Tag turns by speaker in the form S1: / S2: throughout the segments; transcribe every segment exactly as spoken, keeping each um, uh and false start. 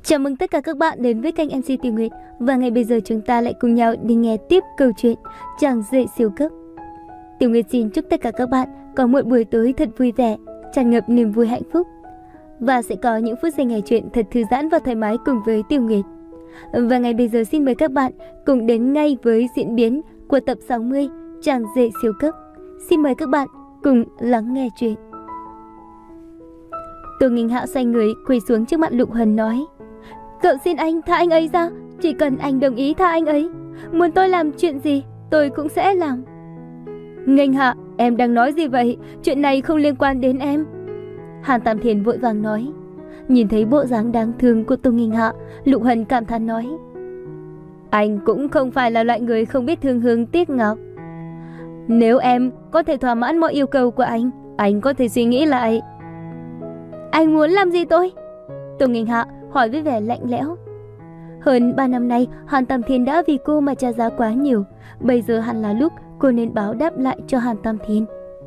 S1: Chào mừng tất cả các bạn đến với kênh em xê Tiểu Nguyệt. Và ngay bây giờ chúng ta lại cùng nhau đi nghe tiếp câu chuyện Chàng rể siêu cấp. Tiểu Nguyệt xin chúc tất cả các bạn có một buổi tối thật vui vẻ, tràn ngập niềm vui hạnh phúc. Và sẽ có những phút giây nghe chuyện thật thư giãn và thoải mái cùng với Tiểu Nguyệt. Và ngay bây giờ xin mời các bạn cùng đến ngay với diễn biến của tập sáu mươi Chàng rể siêu cấp. Xin mời các bạn cùng lắng nghe chuyện. Tô Nghinh Hạo xoay người quỳ xuống trước mặt Lục Huân nói: Cậu xin anh tha anh ấy ra, chỉ cần anh đồng ý tha anh ấy. Muốn tôi làm chuyện gì, tôi cũng sẽ làm. Nghinh Hạ, em đang nói gì vậy? Chuyện này không liên quan đến em. Hàn Tam Thiên vội vàng nói. Nhìn thấy bộ dáng đáng thương của Tô Nghinh Hạ, Lục Huân cảm thán nói: Anh cũng không phải là loại người không biết thương hương tiếc ngọc. Nếu em có thể thỏa mãn mọi yêu cầu của anh, anh có thể suy nghĩ lại. Anh muốn làm gì tôi? Tô Nghinh Hạ hỏi với vẻ lạnh lẽo. Hơn ba năm nay, Hàn Tam Thiên đã vì cô mà trả giá quá nhiều. Bây giờ hẳn là lúc cô nên báo đáp lại cho Hàn Tam Thiên.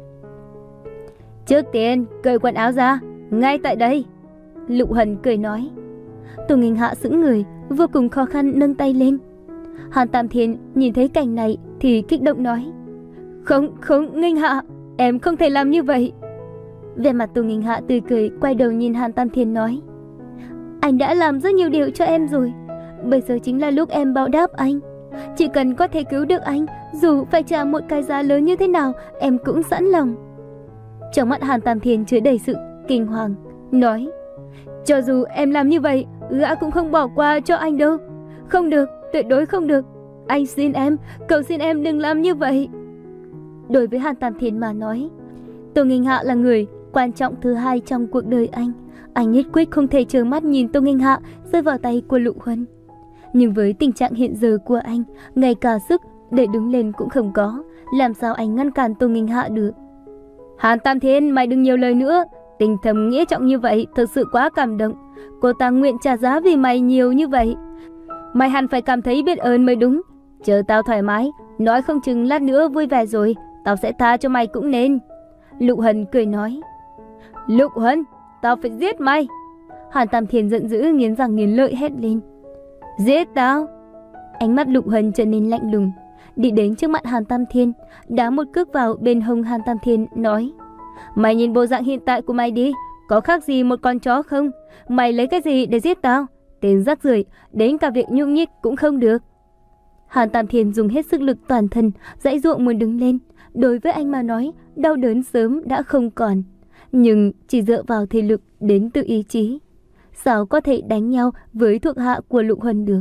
S1: Trước tiên, cởi quần áo ra, ngay tại đây. Lục Huân cười nói. Tô Nghinh Hạ sững người, vô cùng khó khăn nâng tay lên. Hàn Tam Thiên nhìn thấy cảnh này thì kích động nói: Không, không, Nghinh Hạ, em không thể làm như vậy. Vẻ mặt Tô Nghinh Hạ tươi cười, quay đầu nhìn Hàn Tam Thiên nói: Anh đã làm rất nhiều điều cho em rồi, bây giờ chính là lúc em báo đáp anh. Chỉ cần có thể cứu được anh, dù phải trả một cái giá lớn như thế nào, em cũng sẵn lòng. Trong mắt Hàn Tam Thiên chứa đầy sự kinh hoàng, nói: Cho dù em làm như vậy, gã cũng không bỏ qua cho anh đâu. Không được, tuyệt đối không được. Anh xin em, cầu xin em đừng làm như vậy. Đối với Hàn Tam Thiên mà nói, Tô Nghinh Hạ là người quan trọng thứ hai trong cuộc đời anh. Anh nhất quyết không thể trơ mắt nhìn Tô Nghinh Hạ rơi vào tay của Lục Huân. Nhưng với tình trạng hiện giờ của anh, ngay cả sức để đứng lên cũng không có, làm sao anh ngăn cản Tô Nghinh Hạ được? Hàn Tam Thiên, mày đừng nhiều lời nữa. Tình thầm nghĩa trọng như vậy thực sự quá cảm động. Cô ta nguyện trả giá vì mày nhiều như vậy. Mày hẳn phải cảm thấy biết ơn mới đúng. Chờ tao thoải mái, nói không chừng lát nữa vui vẻ rồi, tao sẽ tha cho mày cũng nên. Lục Huân cười nói. Lục Huân, tao phải giết mày. Hàn Tam Thiên giận dữ, nghiến răng nghiến lợi hét lên. Giết tao? Ánh mắt Lục Huân trở nên lạnh lùng, đi đến trước mặt Hàn Tam Thiên, đá một cước vào bên hông Hàn Tam Thiên, nói: Mày nhìn bộ dạng hiện tại của mày đi, có khác gì một con chó không? Mày lấy cái gì để giết tao? Tên rác rưởi, đến cả việc nhúc nhích cũng không được. Hàn Tam Thiên dùng hết sức lực toàn thân, giãy giụa muốn đứng lên. Đối với anh mà nói, đau đớn sớm đã không còn, nhưng chỉ dựa vào thể lực đến từ ý chí, sao có thể đánh nhau với thuộc hạ của Lục Huân được?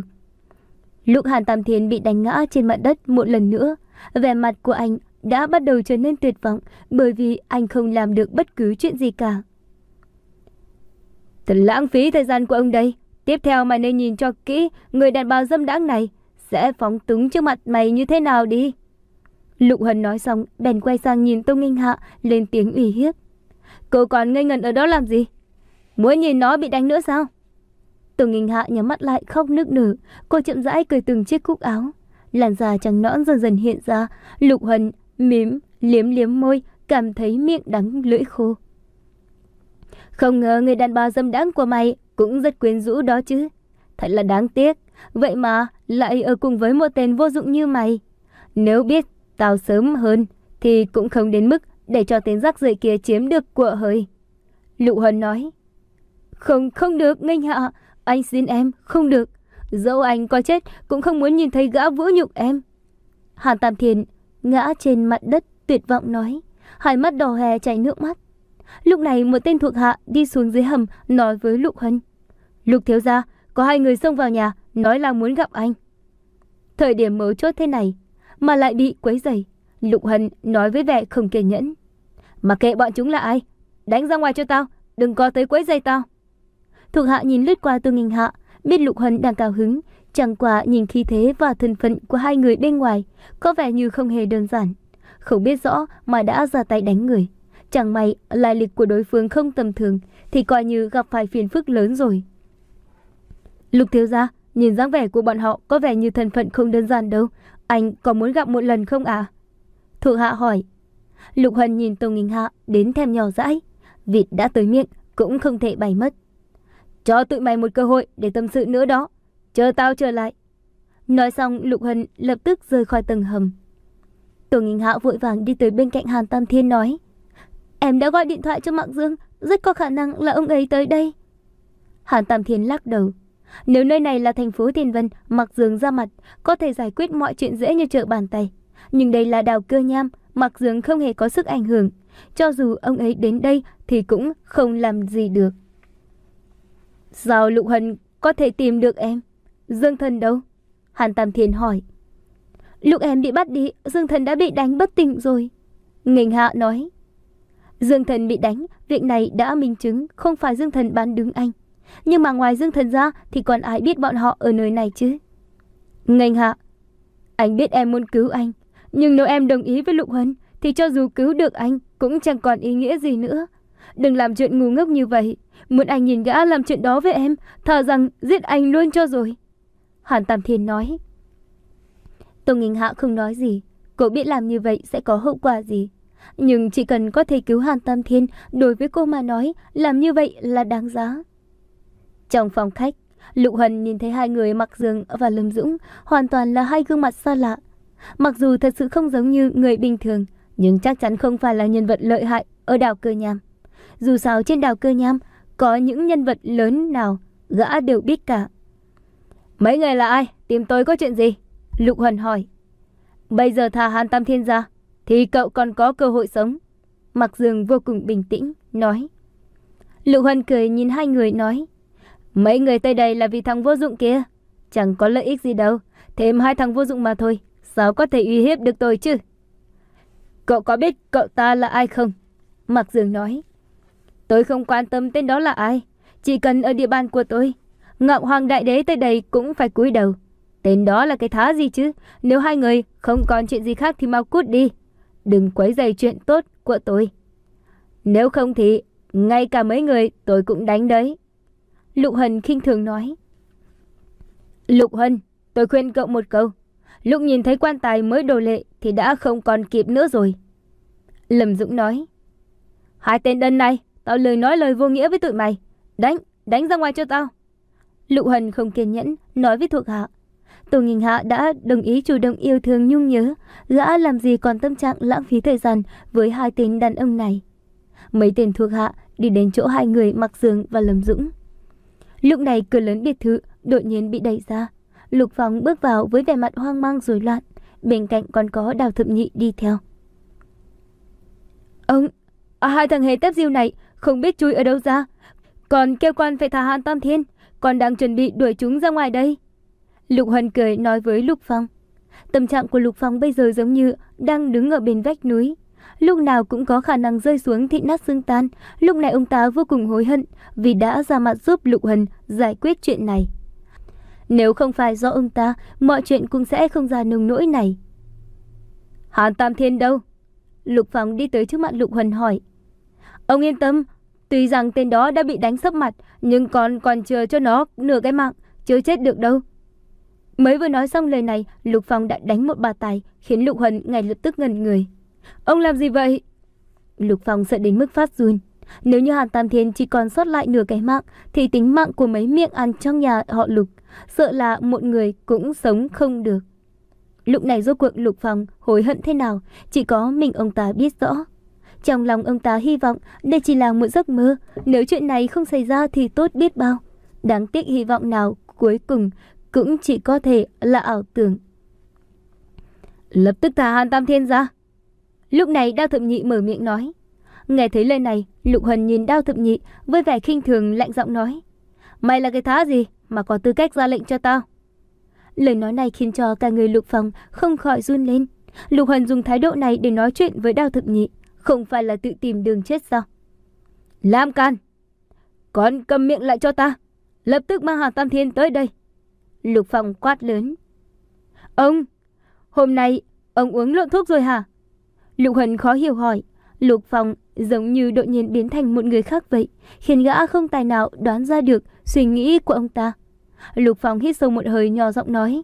S1: Lúc Hàn Tam Thiên bị đánh ngã trên mặt đất một lần nữa, vẻ mặt của anh đã bắt đầu trở nên tuyệt vọng, bởi vì anh không làm được bất cứ chuyện gì cả. Thật lãng phí thời gian của ông đây. Tiếp theo mày nên nhìn cho kỹ người đàn bà dâm đãng này sẽ phóng túng trước mặt mày như thế nào đi. Lục Huân nói xong bèn quay sang nhìn Tô Nghinh Hạ, lên tiếng uy hiếp. Cô còn ngây ngẩn ở đó làm gì? Muốn nhìn nó bị đánh nữa sao? Tô Nghinh Hạ nhắm mắt lại khóc nức nở. Cô chậm rãi cởi từng chiếc cúc áo, làn da trắng nõn dần dần hiện ra. Lục Huân mím liếm liếm môi, cảm thấy miệng đắng lưỡi khô. Không ngờ người đàn bà dâm đãng của mày cũng rất quyến rũ đó chứ. Thật là đáng tiếc, vậy mà lại ở cùng với một tên vô dụng như mày. Nếu biết tao sớm hơn thì cũng không đến mức để cho tên rác rưởi kia chiếm được của hời. Lục Huân nói. Không, không được Nghinh Hạ, anh xin em, không được. Dẫu anh có chết cũng không muốn nhìn thấy gã vũ nhục em. Hàn Tam Thiên ngã trên mặt đất tuyệt vọng nói, hai mắt đỏ hoe chảy nước mắt. Lúc này một tên thuộc hạ đi xuống dưới hầm nói với Lục Huân. Lục thiếu gia, có hai người xông vào nhà, nói là muốn gặp anh. Thời điểm mấu chốt thế này mà lại bị quấy rầy, Lục Huân nói với vẻ không kiên nhẫn. Mà kệ bọn chúng là ai, đánh ra ngoài cho tao, đừng có tới quấy rầy tao. Thuộc hạ nhìn lướt qua Tô Nghinh Hạ, biết Lục Huân đang cao hứng, chẳng qua nhìn khí thế và thân phận của hai người bên ngoài có vẻ như không hề đơn giản, không biết rõ mà đã ra tay đánh người. Chẳng may lai lịch của đối phương không tầm thường thì coi như gặp phải phiền phức lớn rồi. Lục thiếu gia, nhìn dáng vẻ của bọn họ có vẻ như thân phận không đơn giản đâu. Anh có muốn gặp một lần không ạ? À? Thuộc hạ hỏi. Lục Huân nhìn Tô Nghinh Hạ đến thèm nhỏ dãi. Vịt đã tới miệng cũng không thể bày mất. Cho tụi mày một cơ hội để tâm sự nữa đó. Chờ tao trở lại. Nói xong Lục Hân lập tức rời khỏi tầng hầm. Tô Nghinh Hạ vội vàng đi tới bên cạnh Hàn Tam Thiên nói: Em đã gọi điện thoại cho Mạc Dương, rất có khả năng là ông ấy tới đây. Hàn Tam Thiên lắc đầu. Nếu nơi này là thành phố Thiên Vân, Mạc Dương ra mặt có thể giải quyết mọi chuyện dễ như trở bàn tay. Nhưng đây là đảo Cơ Nham, Mạc Dương không hề có sức ảnh hưởng. Cho dù ông ấy đến đây thì cũng không làm gì được. Sao Lục Hân có thể tìm được em? Dương Thần đâu? Hàn Tam Thiên hỏi. Lúc em bị bắt đi, Dương Thần đã bị đánh bất tỉnh rồi. Nghênh Hạ nói. Dương Thần bị đánh, việc này đã minh chứng không phải Dương Thần bán đứng anh. Nhưng mà ngoài Dương Thần ra thì còn ai biết bọn họ ở nơi này chứ? Nghênh Hạ, anh biết em muốn cứu anh, nhưng nếu em đồng ý với Lục Hân thì cho dù cứu được anh cũng chẳng còn ý nghĩa gì nữa. Đừng làm chuyện ngu ngốc như vậy. Muốn anh nhìn gã làm chuyện đó với em, thà rằng giết anh luôn cho rồi. Hàn Tam Thiên nói. Tô Nghinh Hạ không nói gì. Cô biết làm như vậy sẽ có hậu quả gì. Nhưng chỉ cần có thể cứu Hàn Tam Thiên, đối với cô mà nói, làm như vậy là đáng giá. Trong phòng khách, Lục Hân nhìn thấy hai người Mạc Dương và Lâm Dũng hoàn toàn là hai gương mặt xa lạ. Mặc dù thật sự không giống như người bình thường, nhưng chắc chắn không phải là nhân vật lợi hại ở đảo Cơ Nham. Dù sao trên đảo Cơ Nham có những nhân vật lớn nào gã đều biết cả. Mấy người là ai? Tìm tôi có chuyện gì? Lục Hân hỏi. Bây giờ thả Hàn Tam Thiên ra thì cậu còn có cơ hội sống. Mạc Dương vô cùng bình tĩnh nói. Lục Hân cười nhìn hai người nói. Mấy người tới đây là vì thằng vô dụng kia. Chẳng có lợi ích gì đâu. Thêm hai thằng vô dụng mà thôi. Sao có thể uy hiếp được tôi chứ? Cậu có biết cậu ta là ai không? Mạc Dương nói. Tôi không quan tâm tên đó là ai. Chỉ cần ở địa bàn của tôi, Ngọc Hoàng Đại Đế tới đây cũng phải cúi đầu. Tên đó là cái thá gì chứ? Nếu hai người không còn chuyện gì khác thì mau cút đi. Đừng quấy rầy chuyện tốt của tôi. Nếu không thì ngay cả mấy người tôi cũng đánh đấy. Lục Hân khinh thường nói. Lục Hân, tôi khuyên cậu một câu. Lúc nhìn thấy quan tài mới đồ lệ thì đã không còn kịp nữa rồi. Lâm Dũng nói. Hai tên đần này, tao lười nói lời vô nghĩa với tụi mày. Đánh, đánh ra ngoài cho tao. Lục Hân không kiên nhẫn nói với thuộc hạ. Tô Nghinh Hạ đã đồng ý chủ động yêu thương nhung nhớ, gã làm gì còn tâm trạng lãng phí thời gian với hai tên đàn ông này. Mấy tên thuộc hạ đi đến chỗ hai người Mạc Dương và Lâm Dũng. Lúc này cửa lớn biệt thự đột nhiên bị đẩy ra. Lục Phong bước vào với vẻ mặt hoang mang rối loạn, bên cạnh còn có Đào Thập Nhị đi theo. Ông, à, hai thằng hề tép diêu này không biết chui ở đâu ra, còn kêu quan phải thả Hàn Tam Thiên, còn đang chuẩn bị đuổi chúng ra ngoài đây. Lục Hân cười nói với Lục Phong. Tâm trạng của Lục Phong bây giờ giống như đang đứng ở bên vách núi, lúc nào cũng có khả năng rơi xuống thịt nát xương tan. Lúc này ông ta vô cùng hối hận vì đã ra mặt giúp Lục Hân giải quyết chuyện này. Nếu không phải do ông ta, mọi chuyện cũng sẽ không ra nông nỗi này. Hàn Tam Thiên đâu? Lục Phong đi tới trước mặt Lục Hân hỏi. Ông yên tâm, tuy rằng tên đó đã bị đánh sấp mặt, nhưng còn còn chờ cho nó nửa cái mạng, chưa chết được đâu. Mới vừa nói xong lời này, Lục Phong đã đánh một bà tài, khiến Lục Hân ngay lập tức ngẩn người. Ông làm gì vậy? Lục Phong sợ đến mức phát run. Nếu như Hàn Tam Thiên chỉ còn sót lại nửa cái mạng, thì tính mạng của mấy miệng ăn trong nhà họ Lục, sợ là một người cũng sống không được. Lúc này rốt cuộc Lục Phong hối hận thế nào, chỉ có mình ông ta biết rõ. Trong lòng ông ta hy vọng đây chỉ là một giấc mơ, nếu chuyện này không xảy ra thì tốt biết bao. Đáng tiếc hy vọng nào cuối cùng cũng chỉ có thể là ảo tưởng. Lập tức thả Hàn Tam Thiên ra. Lúc này Đao Thập Nhị mở miệng nói. Nghe thấy lời này, Lục Hân nhìn Đao Thập Nhị với vẻ khinh thường lạnh giọng nói. Mày là cái thá gì mà có tư cách ra lệnh cho tao? Lời nói này khiến cho cả người Lục Phong không khỏi run lên. Lục Hân dùng thái độ này để nói chuyện với Đao Thập Nhị, không phải là tự tìm đường chết sao? Lam can, con cầm miệng lại cho ta, lập tức mang Hàn Tam Thiên tới đây. Lục Phong quát lớn. Ông, hôm nay ông uống lộn thuốc rồi hả? Lục Hân khó hiểu hỏi. Lục Phong giống như đột nhiên biến thành một người khác vậy, khiến gã không tài nào đoán ra được suy nghĩ của ông ta. Lục Phong hít sâu một hơi nhỏ giọng nói.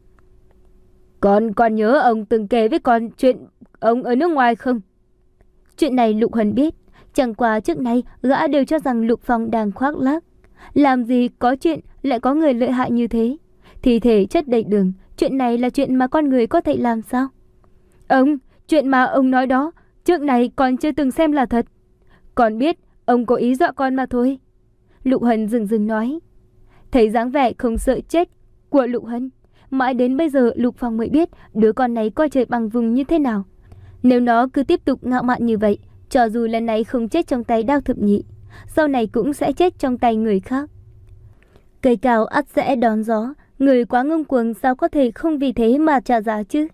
S1: Con còn nhớ ông từng kể với con chuyện ông ở nước ngoài không? Chuyện này Lục Hân biết, chẳng qua trước nay gã đều cho rằng Lục Phong đang khoác lác. Làm gì có chuyện lại có người lợi hại như thế. Thi thể chất đầy đường, chuyện này là chuyện mà con người có thể làm sao? Ông, chuyện mà ông nói đó, trước này còn chưa từng xem là thật. Con biết ông có ý dọa con mà thôi. Lục Hân dừng dừng nói. Thấy dáng vẻ không sợ chết của Lục Hân, mãi đến bây giờ Lục Phong mới biết đứa con này coi trời bằng vùng như thế nào. Nếu nó cứ tiếp tục ngạo mạn như vậy, cho dù lần này không chết trong tay Đao Thập Nhị, sau này cũng sẽ chết trong tay người khác. Cây cao ắt sẽ đón gió, người quá ngông cuồng sao có thể không vì thế mà trả giá chứ?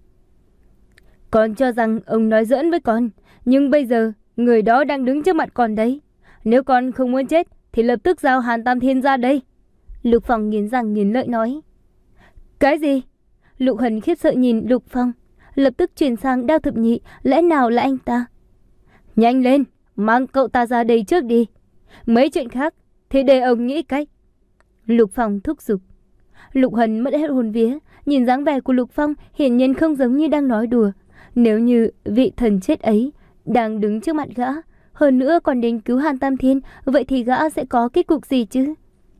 S1: Con cho rằng ông nói giỡn với con, nhưng bây giờ người đó đang đứng trước mặt con đấy. Nếu con không muốn chết thì lập tức giao Hàn Tam Thiên ra đây. Lục Phong nghiến răng nghiến lợi nói. Cái gì? Lục Hân khiếp sợ nhìn Lục Phong, lập tức chuyển sang Đao Thập Nhị, lẽ nào là anh ta? Nhanh lên, mang cậu ta ra đây trước đi. Mấy chuyện khác thì để ông nghĩ cách. Lục Phong thúc giục. Lục Hân mất hết hồn vía, nhìn dáng vẻ của Lục Phong hiển nhiên không giống như đang nói đùa. Nếu như vị thần chết ấy đang đứng trước mặt gã, hơn nữa còn đến cứu Hàn Tam Thiên, vậy thì gã sẽ có kết cục gì chứ?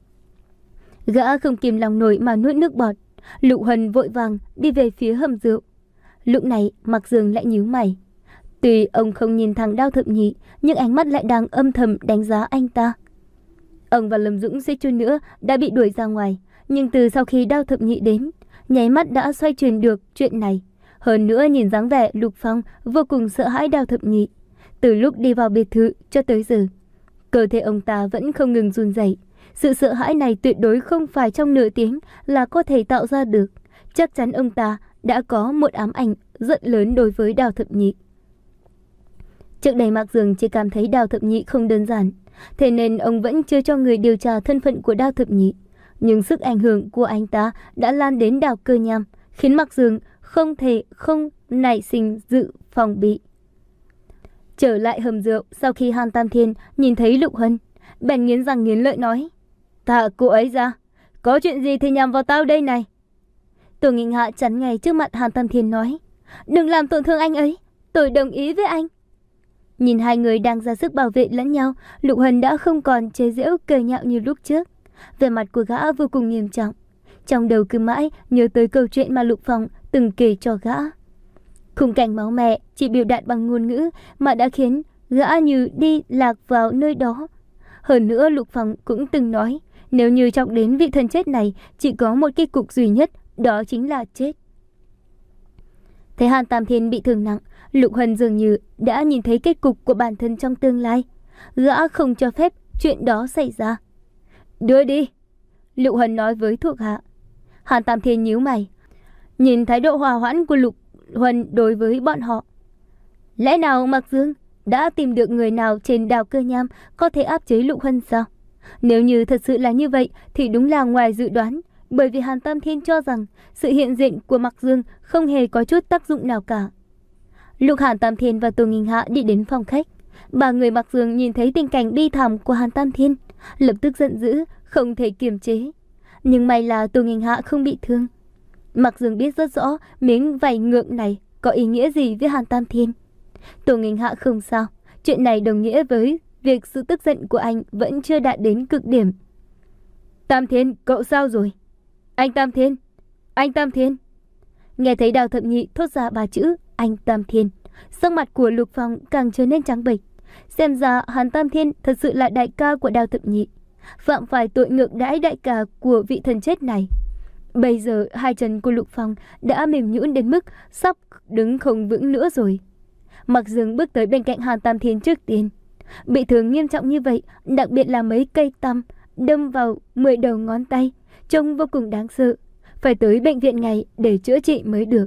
S1: Gã không kìm lòng nổi mà nuốt nước bọt. Lục Hân vội vàng đi về phía hầm rượu. Lúc này Mạc Dương lại nhíu mày. Tuy ông không nhìn thẳng Đao Thập Nhị, nhưng ánh mắt lại đang âm thầm đánh giá anh ta. Ông và Lâm Dũng suýt chút nữa đã bị đuổi ra ngoài, nhưng từ sau khi Đao Thập Nhị đến, nháy mắt đã xoay chuyển được chuyện này. Hơn nữa nhìn dáng vẻ Lục Phong vô cùng sợ hãi Đao Thập Nhị. Từ lúc đi vào biệt thự cho tới giờ, cơ thể ông ta vẫn không ngừng run rẩy. Sự sợ hãi này tuyệt đối không phải trong nửa tiếng là có thể tạo ra được. Chắc chắn ông ta đã có một ám ảnh rất lớn đối với Đao Thập Nhị. Trước đây Mạc Dương chỉ cảm thấy Đao Thập Nhị không đơn giản, thế nên ông vẫn chưa cho người điều tra thân phận của Đao Thập Nhị. Nhưng sức ảnh hưởng của anh ta đã lan đến Đao Cơ Nham, khiến Mạc Dương không thể không nảy sinh dự phòng bị. Trở lại hầm rượu, sau khi Hàn Tam Thiên nhìn thấy Lục Hân, bèn nghiến răng nghiến lợi nói. Thả cô ấy ra, có chuyện gì thì nhằm vào tao đây này. Tổ Nghinh Hạ chắn ngay trước mặt Hàn Tam Thiên nói. Đừng làm tổn thương anh ấy, tôi đồng ý với anh. Nhìn hai người đang ra sức bảo vệ lẫn nhau, Lục Hân đã không còn chế giễu cười nhạo như lúc trước. Vẻ mặt của gã vô cùng nghiêm trọng, trong đầu cứ mãi nhớ tới câu chuyện mà Lục Phong từng kể cho gã. Khung cảnh máu me chỉ biểu đạt bằng ngôn ngữ mà đã khiến gã như đi lạc vào nơi đó. Hơn nữa Lục Phong cũng từng nói, nếu như chọc đến vị thần chết này, chỉ có một kết cục duy nhất, đó chính là chết. Thấy Hàn Tam Thiên bị thương nặng, Lục Hân dường như đã nhìn thấy kết cục của bản thân trong tương lai. Gã không cho phép chuyện đó xảy ra. Đưa đi, Lục Hân nói với thuộc hạ. Hàn Tam Thiên nhíu mày, nhìn thái độ hòa hoãn của Lục Hân đối với bọn họ. Lẽ nào Mạc Dương đã tìm được người nào trên Đao Cơ Nham có thể áp chế Lục Hân sao? Nếu như thật sự là như vậy thì đúng là ngoài dự đoán, bởi vì Hàn Tam Thiên cho rằng sự hiện diện của Mạc Dương không hề có chút tác dụng nào cả. Lúc Hàn Tam Thiên và Tô Nghinh Hạ đi đến phòng khách, ba người Mạc Dương nhìn thấy tình cảnh bi thảm của Hàn Tam Thiên, lập tức giận dữ, không thể kiềm chế. Nhưng may là Tô Nghinh Hạ không bị thương. Mạc Dương biết rất rõ miếng vảy ngượng này có ý nghĩa gì với Hàn Tam Thiên. Tô Nghinh Hạ không sao, chuyện này đồng nghĩa với việc sự tức giận của anh vẫn chưa đạt đến cực điểm. Tam Thiên, cậu sao rồi? Anh Tam Thiên, anh Tam Thiên. Nghe thấy Đao Thập Nhị thốt ra ba chữ anh Tam Thiên, sắc mặt của Lục Phong càng trở nên trắng bệch. Xem ra Hàn Tam Thiên thật sự là đại ca của Đao Thập Nhị, phạm phải tội ngược đãi đại ca của vị thần chết này. Bây giờ hai chân của Lục Phong đã mềm nhũn đến mức sắp đứng không vững nữa rồi. Mạc Dương bước tới bên cạnh Hàn Tam Thiên trước tiên. Bị thương nghiêm trọng như vậy, đặc biệt là mấy cây tăm đâm vào mười đầu ngón tay, trông vô cùng đáng sợ. Phải tới bệnh viện ngay để chữa trị mới được.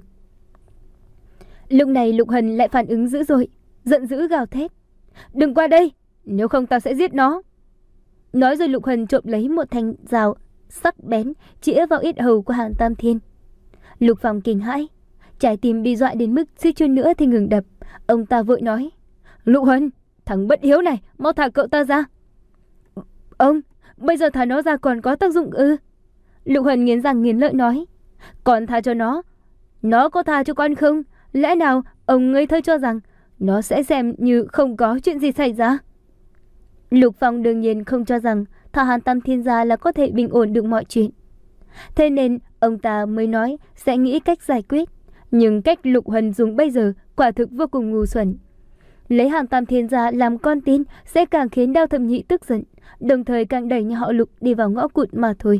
S1: Lúc này Lục Hân lại phản ứng dữ dội, giận dữ gào thét. Đừng qua đây, nếu không tao sẽ giết nó. Nói rồi Lục Hân trộm lấy một thanh dao sắc bén chĩa vào yết hầu của Hàn Tam Thiên. Lục Phong kinh hãi, trái tim bị dọa đến mức suýt chút nữa thì ngừng đập. Ông ta vội nói. Lục Hân, thằng bất hiếu này, mau thả cậu ta ra. Ông, bây giờ thả nó ra còn có tác dụng ư? Lục Hân nghiến răng nghiến lợi nói. Còn tha cho nó, nó có tha cho con không? Lẽ nào ông ngây thơ cho rằng nó sẽ xem như không có chuyện gì xảy ra? Lục Phong đương nhiên không cho rằng thả Hàn Tam Thiên ra là có thể bình ổn được mọi chuyện. Thế nên ông ta mới nói sẽ nghĩ cách giải quyết. Nhưng cách Lục Huân dùng bây giờ quả thực vô cùng ngu xuẩn. Lấy Hàn Tam Thiên ra làm con tin sẽ càng khiến Đao Thập Nhị tức giận, đồng thời càng đẩy nhà họ Lục đi vào ngõ cụt mà thôi.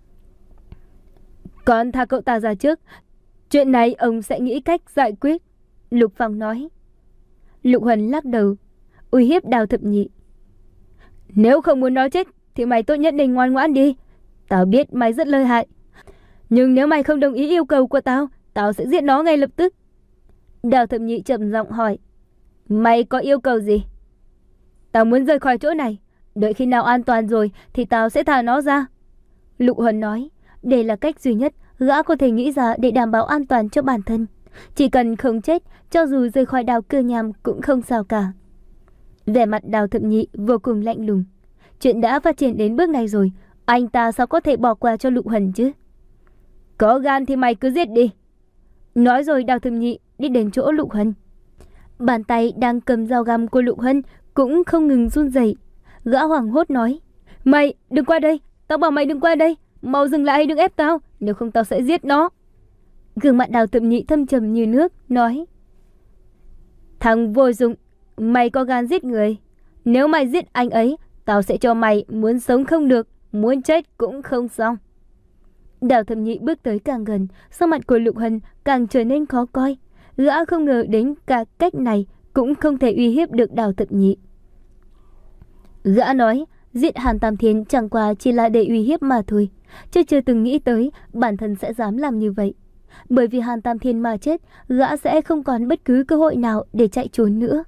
S1: Con thả cậu ta ra trước, chuyện này ông sẽ nghĩ cách giải quyết, Lục Phong nói. Lục Huân lắc đầu, uy hiếp Đao Thập Nhị. Nếu không muốn nó chết thì mày tốt nhất nên ngoan ngoãn đi. Tao biết mày rất lợi hại, nhưng nếu mày không đồng ý yêu cầu của tao, tao sẽ giết nó ngay lập tức. Đao Thập Nhị trầm giọng hỏi, mày có yêu cầu gì? Tao muốn rời khỏi chỗ này, đợi khi nào an toàn rồi thì tao sẽ thả nó ra. Lục Huân nói, đây là cách duy nhất gã có thể nghĩ ra để đảm bảo an toàn cho bản thân. Chỉ cần không chết, cho dù rời khỏi đào Cơ Nham cũng không sao cả. Vẻ mặt Đao Thập Nhị vô cùng lạnh lùng. Chuyện đã phát triển đến bước này rồi, anh ta sao có thể bỏ qua cho Lục Huân chứ? Có gan thì mày cứ giết đi. Nói rồi Đao Thập Nhị đi đến chỗ Lục Huân. Bàn tay đang cầm dao găm của Lục Huân cũng không ngừng run rẩy. Gã hoảng hốt nói, mày đừng qua đây, tao bảo mày đừng qua đây, mau dừng lại, đừng ép tao, nếu không tao sẽ giết nó. Gương mặt Đao Thập Nhị thâm trầm như nước, nói, thằng vô dụng, mày có gan giết người. Nếu mày giết anh ấy, tao sẽ cho mày muốn sống không được, muốn chết cũng không xong. Đao Thập Nhị bước tới càng gần, sắc mặt của Lục Huân càng trở nên khó coi. Gã không ngờ đến cả cách này cũng không thể uy hiếp được Đao Thập Nhị. Gã nói, giết Hàn Tam Thiên chẳng qua chỉ là để uy hiếp mà thôi, chứ chưa từng nghĩ tới bản thân sẽ dám làm như vậy. Bởi vì Hàn Tam Thiên mà chết, gã sẽ không còn bất cứ cơ hội nào để chạy trốn nữa.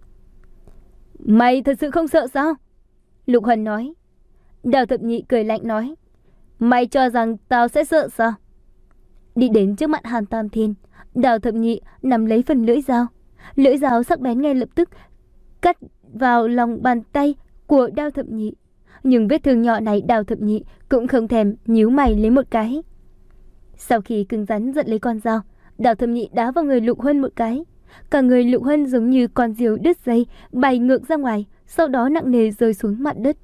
S1: Mày thật sự không sợ sao? Lục Huân nói. Đao Thập Nhị cười lạnh nói, mày cho rằng tao sẽ sợ sao? Đi đến trước mặt Hàn Tam Thiên, Đao Thập Nhị nắm lấy phần lưỡi dao. Lưỡi dao sắc bén ngay lập tức cắt vào lòng bàn tay của Đao Thập Nhị. Nhưng vết thương nhỏ này Đao Thập Nhị cũng không thèm nhíu mày lấy một cái. Sau khi cứng rắn giật lấy con dao, Đao Thập Nhị đá vào người Lục Huân một cái. Cả người Lục Huân giống như con diều đứt dây, bay ngược ra ngoài, sau đó nặng nề rơi xuống mặt đất.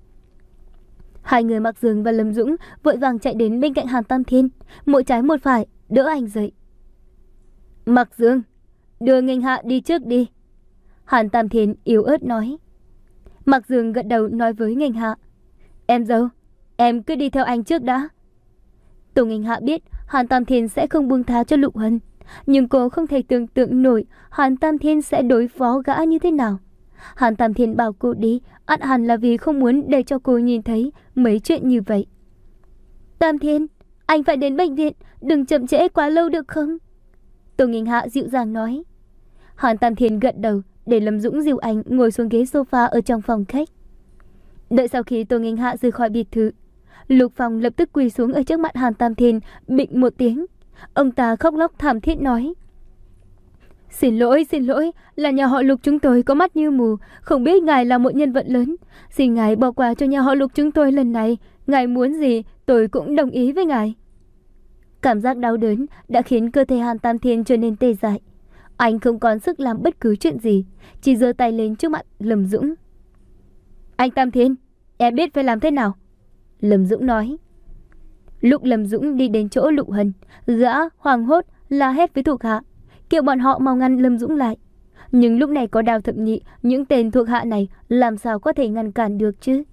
S1: Hai người Mạc Dương và Lâm Dũng vội vàng chạy đến bên cạnh Hàn Tam Thiên, một trái một phải đỡ anh dậy. Mạc Dương, đưa Nghênh Hạ đi trước đi. Hàn Tam Thiên yếu ớt nói. Mạc Dương gật đầu nói với Nghênh Hạ, em dâu, em cứ đi theo anh trước đã. Tô Nghênh Hạ biết Hàn Tam Thiên sẽ không buông tha cho Lục Huân, nhưng cô không thể tưởng tượng nổi Hàn Tam Thiên sẽ đối phó gã như thế nào. Hàn Tam Thiên bảo cô đi, ắt hẳn là vì không muốn để cho cô nhìn thấy mấy chuyện như vậy. Tam Thiên, anh phải đến bệnh viện, đừng chậm trễ quá lâu được không? Tô Nghênh Hạ dịu dàng nói. Hàn Tam Thiên gật đầu để Lâm Dũng dìu anh ngồi xuống ghế sofa ở trong phòng khách. Đợi sau khi Tô Nghênh Hạ rời khỏi biệt thự, Lục Phong lập tức quỳ xuống ở trước mặt Hàn Tam Thiên, bịch một tiếng. Ông ta khóc lóc thảm thiết nói, xin lỗi, xin lỗi, là nhà họ Lục chúng tôi có mắt như mù, không biết ngài là một nhân vật lớn. Xin ngài bỏ qua cho nhà họ Lục chúng tôi lần này, ngài muốn gì tôi cũng đồng ý với ngài. Cảm giác đau đớn đã khiến cơ thể Hàn Tam Thiên trở nên tê dại. Anh không còn sức làm bất cứ chuyện gì, chỉ giơ tay lên trước mặt Lâm Dũng. Anh Tam Thiên, em biết phải làm thế nào. Lâm Dũng nói. Lúc Lâm Dũng đi đến chỗ Lục Huân, gã hoảng hốt la hét với thuộc hạ, kêu bọn họ mau ngăn Lâm Dũng lại. Nhưng lúc này có Đao Thập Nhị, những tên thuộc hạ này làm sao có thể ngăn cản được chứ?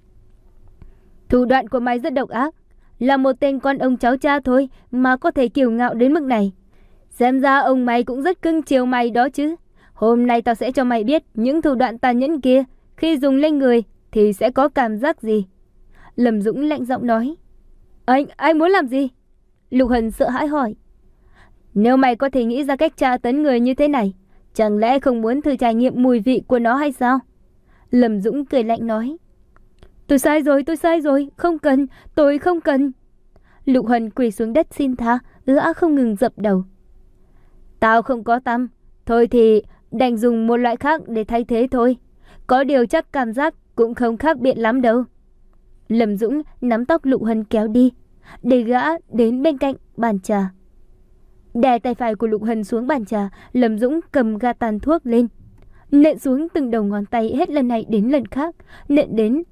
S1: Thủ đoạn của mày rất độc ác, là một tên con ông cháu cha thôi mà có thể kiêu ngạo đến mức này. Xem ra ông mày cũng rất cưng chiều mày đó chứ. Hôm nay tao sẽ cho mày biết những thủ đoạn tàn nhẫn kia khi dùng lên người thì sẽ có cảm giác gì. Lâm Dũng lạnh giọng nói. Anh, anh muốn làm gì? Lục Huân sợ hãi hỏi. Nếu mày có thể nghĩ ra cách tra tấn người như thế này, chẳng lẽ không muốn thử trải nghiệm mùi vị của nó hay sao? Lâm Dũng cười lạnh nói. Tôi sai rồi, tôi sai rồi, không cần, tôi không cần. Lục Huân quỳ xuống đất xin tha, gã không ngừng dập đầu. Tao không có tâm, thôi thì đành dùng một loại khác để thay thế thôi. Có điều chắc cảm giác cũng không khác biệt lắm đâu. Lâm Dũng nắm tóc Lục Huân kéo đi, để gã đến bên cạnh bàn trà. Đè tay phải của Lục Huân xuống bàn trà, Lâm Dũng cầm ga tàn thuốc lên, nện xuống từng đầu ngón tay hết lần này đến lần khác, nện đến mức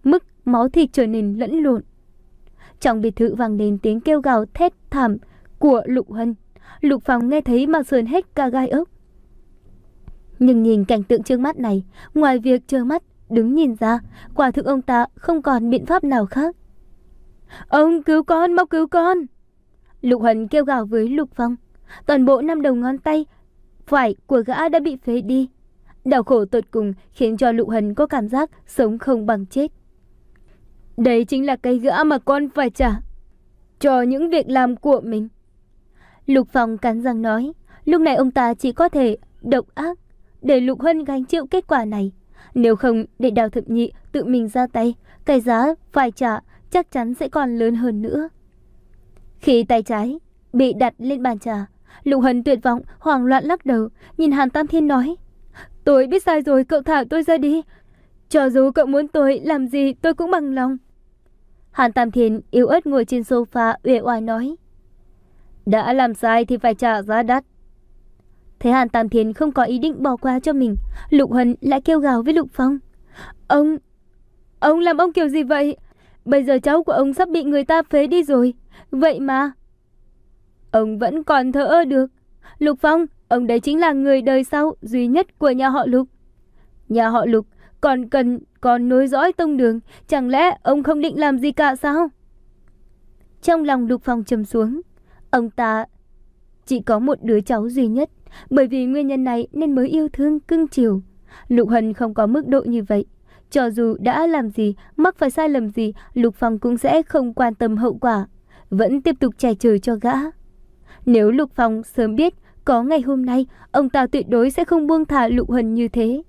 S1: máu thịt trở nên lẫn lộn. Trong biệt thự vang lên tiếng kêu gào thét thảm của Lục Hân. Lục Phong nghe thấy mà sờn hết cả gai ốc. Nhưng nhìn cảnh tượng trước mắt này, ngoài việc trơ mắt đứng nhìn ra, quả thực ông ta không còn biện pháp nào khác. Ông cứu con, mau cứu con! Lục Hân kêu gào với Lục Phong. Toàn bộ năm đầu ngón tay phải của gã đã bị phế đi. Đau khổ tột cùng khiến cho Lục Hân có cảm giác sống không bằng chết. Đây chính là cái gã mà con phải trả cho những việc làm của mình. Lục Phong cắn răng nói. Lúc này ông ta chỉ có thể độc ác để Lục Hân gánh chịu kết quả này. Nếu không để Đào Thập Nhị tự mình ra tay, cái giá phải trả chắc chắn sẽ còn lớn hơn nữa. Khi tay trái bị đặt lên bàn trà, Lục Hân tuyệt vọng hoảng loạn lắc đầu, nhìn Hàn Tam Thiên nói: Tôi biết sai rồi, cậu thả tôi ra đi. Cho dù cậu muốn tôi làm gì tôi cũng bằng lòng. Hàn Tam Thiên yếu ớt ngồi trên sofa uể oải nói: Đã làm sai thì phải trả giá đắt. Thấy Hàn Tam Thiên không có ý định bỏ qua cho mình, Lục Hân lại kêu gào với Lục Phong: Ông, ông làm ông kiểu gì vậy? Bây giờ cháu của ông sắp bị người ta phế đi rồi. Vậy mà ông vẫn còn thờ ơ được. Lục Phong, ông đấy chính là người đời sau duy nhất của nhà họ Lục. Nhà họ Lục còn cần còn nối dõi tông đường. Chẳng lẽ ông không định làm gì cả sao? Trong lòng Lục Phong trầm xuống. Ông ta chỉ có một đứa cháu duy nhất, bởi vì nguyên nhân này nên mới yêu thương cưng chiều. Lục Hân không có mức độ như vậy. Cho dù đã làm gì, mắc phải sai lầm gì, Lục Phong cũng sẽ không quan tâm hậu quả, vẫn tiếp tục che chở cho gã. Nếu Lục Phong sớm biết có ngày hôm nay, ông ta tuyệt đối sẽ không buông thả Lục Hân như thế.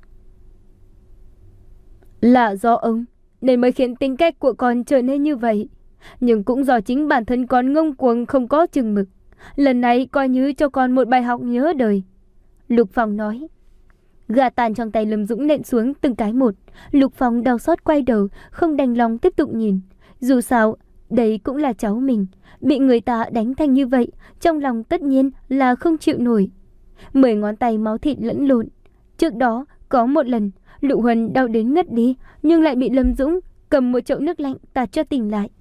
S1: Là do ông nên mới khiến tính cách của con trở nên như vậy. Nhưng cũng do chính bản thân con ngông cuồng không có chừng mực. Lần này coi như cho con một bài học nhớ đời. Lục Phong nói. Gà tàn trong tay Lâm Dũng nện xuống từng cái một. Lục Phong đau xót quay đầu, không đành lòng tiếp tục nhìn. Dù sao, đấy cũng là cháu mình. Bị người ta đánh thành như vậy, trong lòng tất nhiên là không chịu nổi. Mười ngón tay máu thịt lẫn lộn. Trước đó, có một lần, Lục Huân đau đến ngất đi, nhưng lại bị Lâm Dũng cầm một chậu nước lạnh tạt cho tỉnh lại.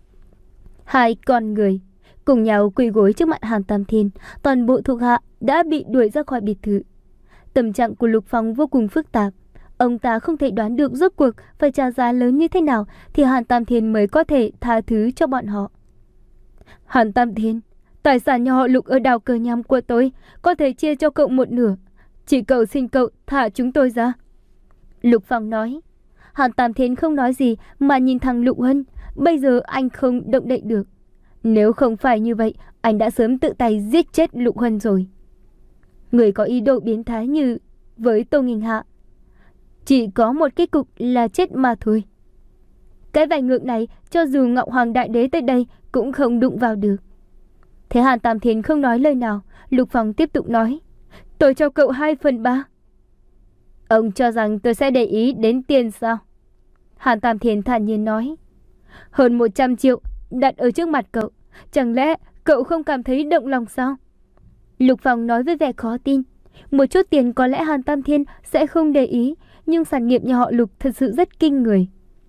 S1: Hai con người cùng nhau quỳ gối trước mặt Hàn Tam Thiên, toàn bộ thuộc hạ đã bị đuổi ra khỏi biệt thự. Tâm trạng của Lục Phong vô cùng phức tạp. Ông ta không thể đoán được rốt cuộc phải trả giá lớn như thế nào thì Hàn Tam Thiên mới có thể tha thứ cho bọn họ. Hàn Tam Thiên, tài sản nhà họ Lục ở đảo Cờ Nham của tôi có thể chia cho cậu một nửa. Chỉ cầu xin cậu thả chúng tôi ra. Lục Phong nói. Hàn Tam Thiên không nói gì mà nhìn thằng Lục Hân. Bây giờ anh không động đậy được. Nếu không phải như vậy, anh đã sớm tự tay giết chết Lục Hân rồi. Người có ý đồ biến thái như với Tô Nghinh Hạ chỉ có một kết cục là chết mà thôi. Cái vài ngược này, cho dù Ngọc Hoàng Đại Đế tới đây cũng không đụng vào được. Thế Hàn Tam Thiên không nói lời nào. Lục Phong tiếp tục nói. Tôi cho cậu hai phần ba. Ông cho rằng tôi sẽ để ý đến tiền sao? Hàn Tam Thiên thản nhiên nói. Hơn một trăm triệu đặt ở trước mặt cậu, chẳng lẽ cậu không cảm thấy động lòng sao? Lục Phong nói với vẻ khó tin. Một chút tiền có lẽ Hàn Tam Thiên sẽ không để ý, nhưng sản nghiệp nhà họ Lục thật sự rất kinh người.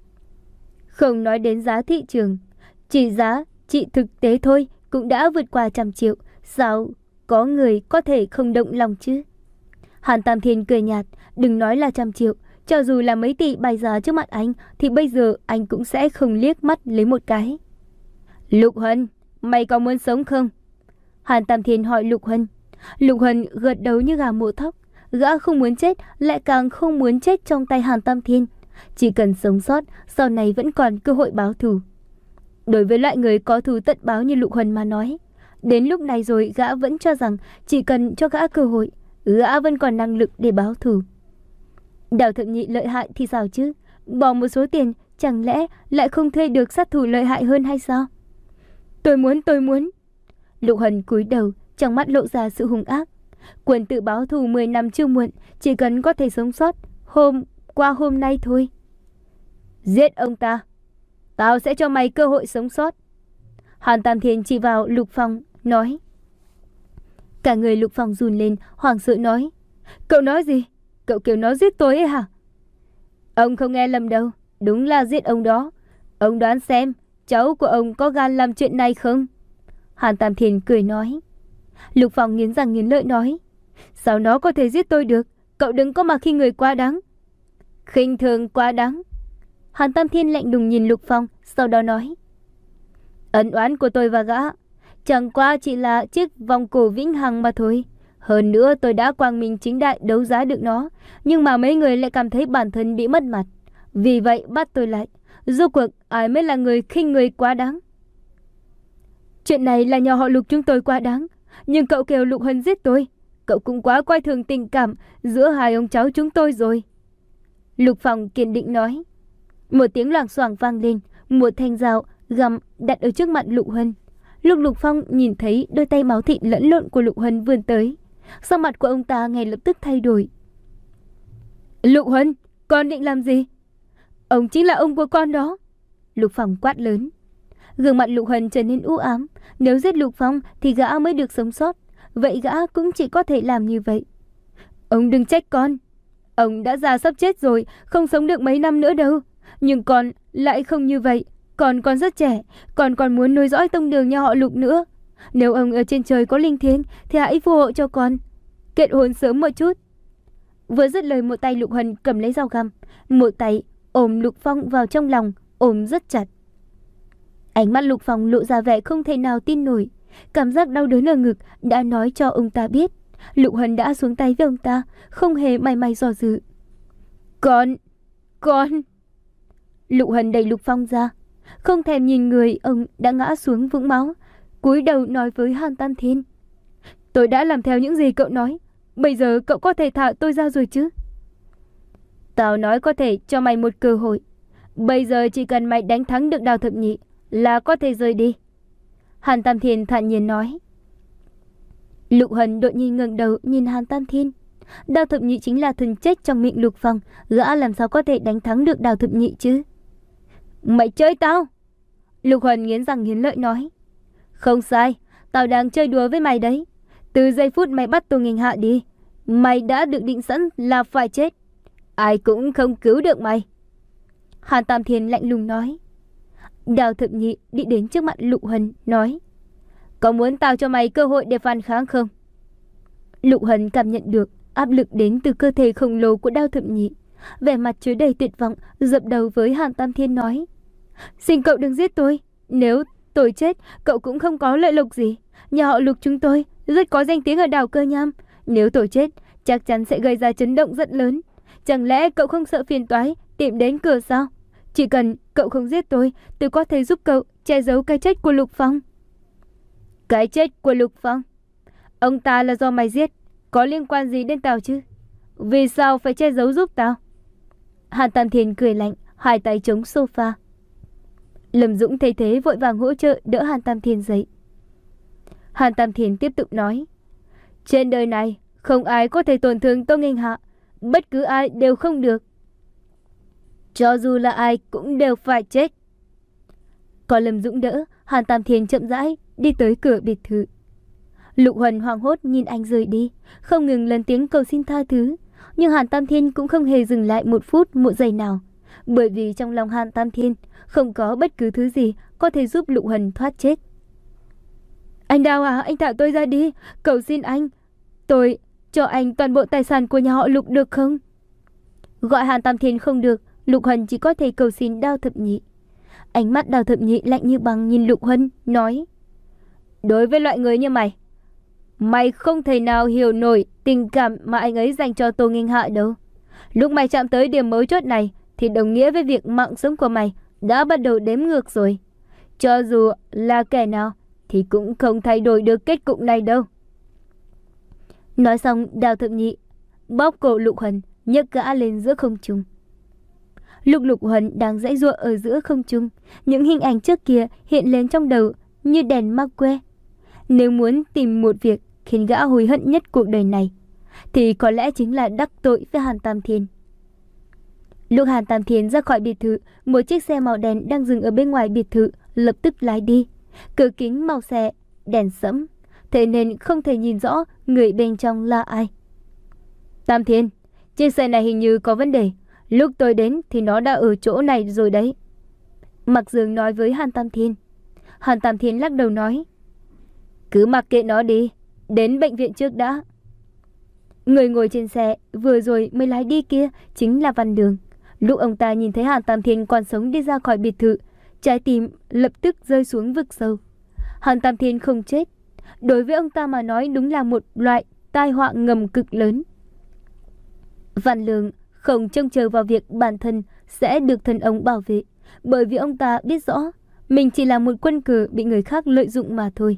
S1: Không nói đến giá thị trường, chỉ giá trị thực tế thôi cũng đã vượt qua trăm triệu. Sao có người có thể không động lòng chứ? Hàn Tam Thiên cười nhạt. Đừng nói là trăm triệu, cho dù là mấy tỷ bày giá trước mặt anh thì bây giờ anh cũng sẽ không liếc mắt lấy một cái. Lục Hân, mày có muốn sống không? Hàn Tam Thiên hỏi Lục Hân. Lục Hân gật đầu như gà mổ thóc. Gã không muốn chết, lại càng không muốn chết trong tay Hàn Tam Thiên. Chỉ cần sống sót, sau này vẫn còn cơ hội báo thù. Đối với loại người có thù tận báo như Lục Hân mà nói, đến lúc này rồi gã vẫn cho rằng chỉ cần cho gã cơ hội, gã vẫn còn năng lực để báo thù. Đào Thượng Nhị lợi hại thì sao chứ? Bỏ một số tiền, chẳng lẽ lại không thuê được sát thủ lợi hại hơn hay sao? Tôi muốn, tôi muốn. Lục Hân cúi đầu, trong mắt lộ ra sự hung ác. Quân tự báo thù mười năm chưa muộn, chỉ cần có thể sống sót hôm qua hôm nay thôi. Giết ông ta, tao sẽ cho mày cơ hội sống sót. Hàn Tam Thiên chỉ vào Lục Phong, nói. Cả người Lục Phong run lên, hoảng sợ nói. Cậu nói gì? Cậu kiểu nó giết tôi ấy hả? Ông không nghe lầm đâu. đúng là giết ông đó. Ông đoán xem, cháu của ông có gan làm chuyện này không? Hàn Tam Thiên cười nói. Lục Phong nghiến răng nghiến lợi nói. Sao nó có thể giết tôi được? Cậu đừng có mà khinh người quá đáng. Khinh thường quá đáng. Hàn Tam Thiên lạnh lùng nhìn Lục Phong, sau đó nói. Ân oán của tôi và gã chẳng qua chỉ là chiếc vòng cổ vĩnh hằng mà thôi. Hơn nữa tôi đã quang minh chính đại đấu giá được nó, nhưng mà mấy người lại cảm thấy bản thân bị mất mặt. Vì vậy bắt tôi lại. Rốt cuộc ai mới là người khinh người quá đáng? Chuyện này là nhà họ Lục chúng tôi quá đáng, nhưng cậu kêu Lục Hân giết tôi, cậu cũng quá coi thường tình cảm giữa hai ông cháu chúng tôi rồi. Lục Phong kiên định nói. Một tiếng loảng xoảng vang lên, một thanh dao găm đặt ở trước mặt Lục Hân. Lúc Lục Phong nhìn thấy đôi tay máu thịt lẫn lộn của Lục Hân vươn tới, sắc mặt của ông ta ngay lập tức thay đổi. Lục Hân, con định làm gì? Ông chính là ông của con đó. Lục Phong quát lớn. Gương mặt Lục Hân trở nên u ám. Nếu giết Lục Phong thì gã mới được sống sót, vậy gã cũng chỉ có thể làm như vậy. Ông đừng trách con. Ông đã già sắp chết rồi, không sống được mấy năm nữa đâu. Nhưng con lại không như vậy. Con còn rất trẻ, con còn muốn nối dõi tông đường nhà họ Lục nữa. Nếu ông ở trên trời có linh thiêng thì hãy phù hộ cho con kết hôn sớm một chút. Vừa dứt lời, một tay Lục Hân cầm lấy dao găm, một tay ôm Lục Phong vào trong lòng, ôm rất chặt. Ánh mắt Lục Phong lộ ra vẻ không thể nào tin nổi. Cảm giác đau đớn ở ngực đã nói cho ông ta biết Lục Hân đã xuống tay với ông ta, không hề mảy may do dự. Con, con. Lục Hân đẩy Lục Phong ra, không thèm nhìn người ông đã ngã xuống vũng máu, cúi đầu nói với Hàn Tam Thiên. Tôi đã làm theo những gì cậu nói, bây giờ cậu có thể thả tôi ra rồi chứ? Tao nói có thể cho mày một cơ hội. Bây giờ chỉ cần mày đánh thắng được Đào Thập Nhị là có thể rời đi. Hàn Tam Thiên thản nhiên nói. Lục Hân đột nhiên ngẩng đầu nhìn Hàn Tam Thiên. Đào Thập Nhị chính là thần chết trong miệng Lục Phong, gã làm sao có thể đánh thắng được Đào Thập Nhị chứ? Mày chơi tao? Lục Hân nghiến răng nghiến lợi nói. Không sai, tao đang chơi đùa với mày đấy. Từ giây phút mày bắt Tô Nghênh Hạ đi, mày đã được định sẵn là phải chết. Ai cũng không cứu được mày. Hàn Tam Thiên lạnh lùng nói. Đào Thập Nhị đi đến trước mặt Lục Hân nói. Có muốn tao cho mày cơ hội để phản kháng không? Lục Hân cảm nhận được áp lực đến từ cơ thể khổng lồ của Đào Thập Nhị, vẻ mặt chứa đầy tuyệt vọng, dập đầu với Hàn Tam Thiên nói. Xin cậu đừng giết tôi. Nếu tôi chết, cậu cũng không có lợi lộc gì. Nhà họ Lục chúng tôi rất có danh tiếng ở đảo Cơ Nham. Nếu tôi chết, chắc chắn sẽ gây ra chấn động rất lớn. Chẳng lẽ cậu không sợ phiền toái tìm đến cửa sao? Chỉ cần cậu không giết tôi, tôi có thể giúp cậu che giấu cái chết của Lục Phong. Cái chết của Lục Phong? Ông ta là do mày giết, có liên quan gì đến tao chứ? Vì sao phải che giấu giúp tao? Hàn Tam Thiên cười lạnh, hai tay chống sofa. Lâm Dũng thấy thế vội vàng hỗ trợ đỡ Hàn Tam Thiên dậy. Hàn Tam Thiên tiếp tục nói. Trên đời này không ai có thể tổn thương Tô Nghênh Hạ, bất cứ ai đều không được. Cho dù là ai cũng đều phải chết. Có Lâm Dũng đỡ, Hàn Tam Thiên chậm rãi đi tới cửa biệt thự. Lục Hân hoảng hốt nhìn anh rời đi, không ngừng lên tiếng cầu xin tha thứ. Nhưng Hàn Tam Thiên cũng không hề dừng lại một phút một giây nào, bởi vì trong lòng Hàn Tam Thiên không có bất cứ thứ gì có thể giúp Lục Hân thoát chết. Anh Đào à, anh thả tôi ra đi, cầu xin anh. Tôi cho anh toàn bộ tài sản của nhà họ Lục được không? Gọi Hàn Tam Thiên không được, Lục Hân chỉ có thể cầu xin Đào Thập Nhị. Ánh mắt Đào Thập Nhị lạnh như băng nhìn Lục Hân, nói. Đối với loại người như mày, mày không thể nào hiểu nổi tình cảm mà anh ấy dành cho Tô Nghênh Hạ đâu. Lúc mày chạm tới điểm mấu chốt này thì đồng nghĩa với việc mạng sống của mày đã bắt đầu đếm ngược rồi. Cho dù là kẻ nào thì cũng không thay đổi được kết cục này đâu. Nói xong, Đào Thập Nhị bóp cổ Lục Hân, nhấc gã lên giữa không trung. Lúc Lục Hân đang giãy giụa ở giữa không trung, những hình ảnh trước kia hiện lên trong đầu như đèn ma que. Nếu muốn tìm một việc khiến gã hối hận nhất cuộc đời này, thì có lẽ chính là đắc tội với Hàn Tam Thiên. Lúc Hàn Tam Thiên ra khỏi biệt thự, một chiếc xe màu đen đang dừng ở bên ngoài biệt thự lập tức lái đi. Cửa kính màu xe đèn sẫm, thế nên không thể nhìn rõ người bên trong là ai. Tam Thiên, chiếc xe này hình như có vấn đề. Lúc tôi đến thì nó đã ở chỗ này rồi đấy. Mạc Dương nói với Hàn Tam Thiên. Hàn Tam Thiên lắc đầu nói, cứ mặc kệ nó đi, đến bệnh viện trước đã. Người ngồi trên xe vừa rồi mới lái đi kia chính là Văn Đường. Lúc ông ta nhìn thấy Hàn Tam Thiên còn sống đi ra khỏi biệt thự, trái tim lập tức rơi xuống vực sâu. Hàn Tam Thiên không chết, đối với ông ta mà nói đúng là một loại tai họa ngầm cực lớn. Văn Lương không trông chờ vào việc bản thân sẽ được thần ông bảo vệ, bởi vì ông ta biết rõ mình chỉ là một quân cờ bị người khác lợi dụng mà thôi.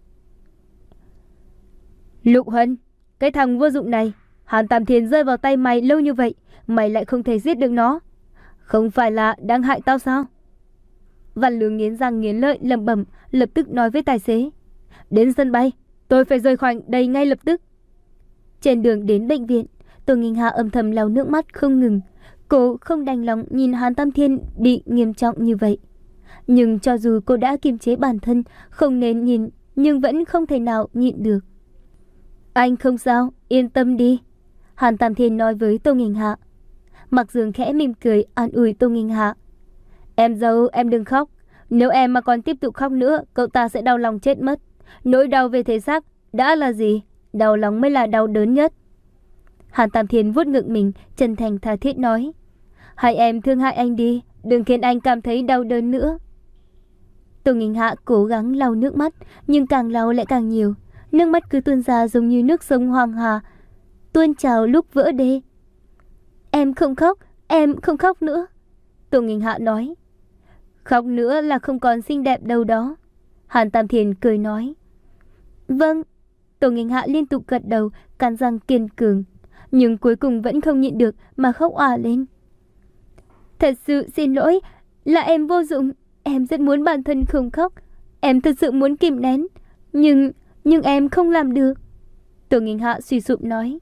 S1: Lục Huân, cái thằng vô dụng này, Hàn Tam Thiên rơi vào tay mày lâu như vậy, mày lại không thể giết được nó. Không phải là đang hại tao sao? Văn Lương nghiến răng nghiến lợi lẩm bẩm, lập tức nói với tài xế. Đến sân bay, tôi phải rời khỏi đây ngay lập tức. Trên đường đến bệnh viện, Tô Nghinh Hạ âm thầm lau nước mắt không ngừng. Cô không đành lòng nhìn Hàn Tam Thiên bị nghiêm trọng như vậy. Nhưng cho dù cô đã kiềm chế bản thân không nên nhìn, nhưng vẫn không thể nào nhịn được. Anh không sao, yên tâm đi, Hàn Tam Thiên nói với Tô Nghinh Hạ. Mạc Dương khẽ mỉm cười an ủi Tô Nghinh Hạ. Em dâu, em đừng khóc. Nếu em mà còn tiếp tục khóc nữa, cậu ta sẽ đau lòng chết mất. Nỗi đau về thể xác đã là gì? Đau lòng mới là đau đớn nhất. Hàn Tam Thiên vuốt ngực mình, chân thành tha thiết nói. Hai em thương hại anh đi, đừng khiến anh cảm thấy đau đớn nữa. Tô Nghinh Hạ cố gắng lau nước mắt, nhưng càng lau lại càng nhiều. Nước mắt cứ tuôn ra giống như nước sông Hoàng Hà, tuôn trào lúc vỡ đê. Em không khóc, em không khóc nữa, Tô Nghinh Hạ nói. Khóc nữa là không còn xinh đẹp đâu đó, Hàn Tam Thiên cười nói. Vâng, Tô Nghinh Hạ liên tục gật đầu, cắn răng kiên cường, nhưng cuối cùng vẫn không nhịn được mà khóc òa lên. Thật sự xin lỗi, là em vô dụng, em rất muốn bản thân không khóc, em thật sự muốn kìm nén, nhưng nhưng em không làm được, Tô Nghinh Hạ suy sụp nói.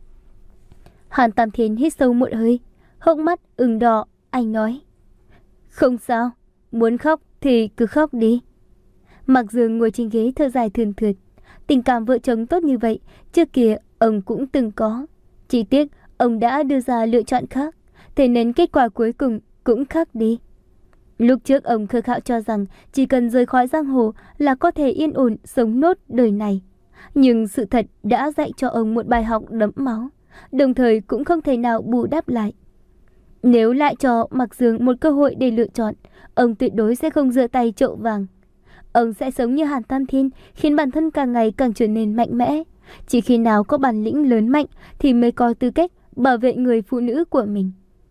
S1: Hàn Tam Thiên hít sâu một hơi, hốc mắt ửng đỏ, anh nói. Không sao, muốn khóc thì cứ khóc đi. Mạc Dương ngồi trên ghế thở dài thườn thượt. Tình cảm vợ chồng tốt như vậy, trước kia ông cũng từng có. Chỉ tiếc ông đã đưa ra lựa chọn khác, thế nên kết quả cuối cùng cũng khác đi. Lúc trước ông khờ khạo cho rằng chỉ cần rời khỏi giang hồ là có thể yên ổn sống nốt đời này. Nhưng sự thật đã dạy cho ông một bài học đẫm máu, đồng thời cũng không thể nào bù đắp lại. Nếu lại cho Mạc Dương một cơ hội để lựa chọn, ông tuyệt đối sẽ không giơ tay chậu vàng. Ông sẽ sống như Hàn Tam Thiên, khiến bản thân càng ngày càng trở nên mạnh mẽ. Chỉ khi nào có bản lĩnh lớn mạnh thì mới có tư cách bảo vệ người phụ nữ của mình.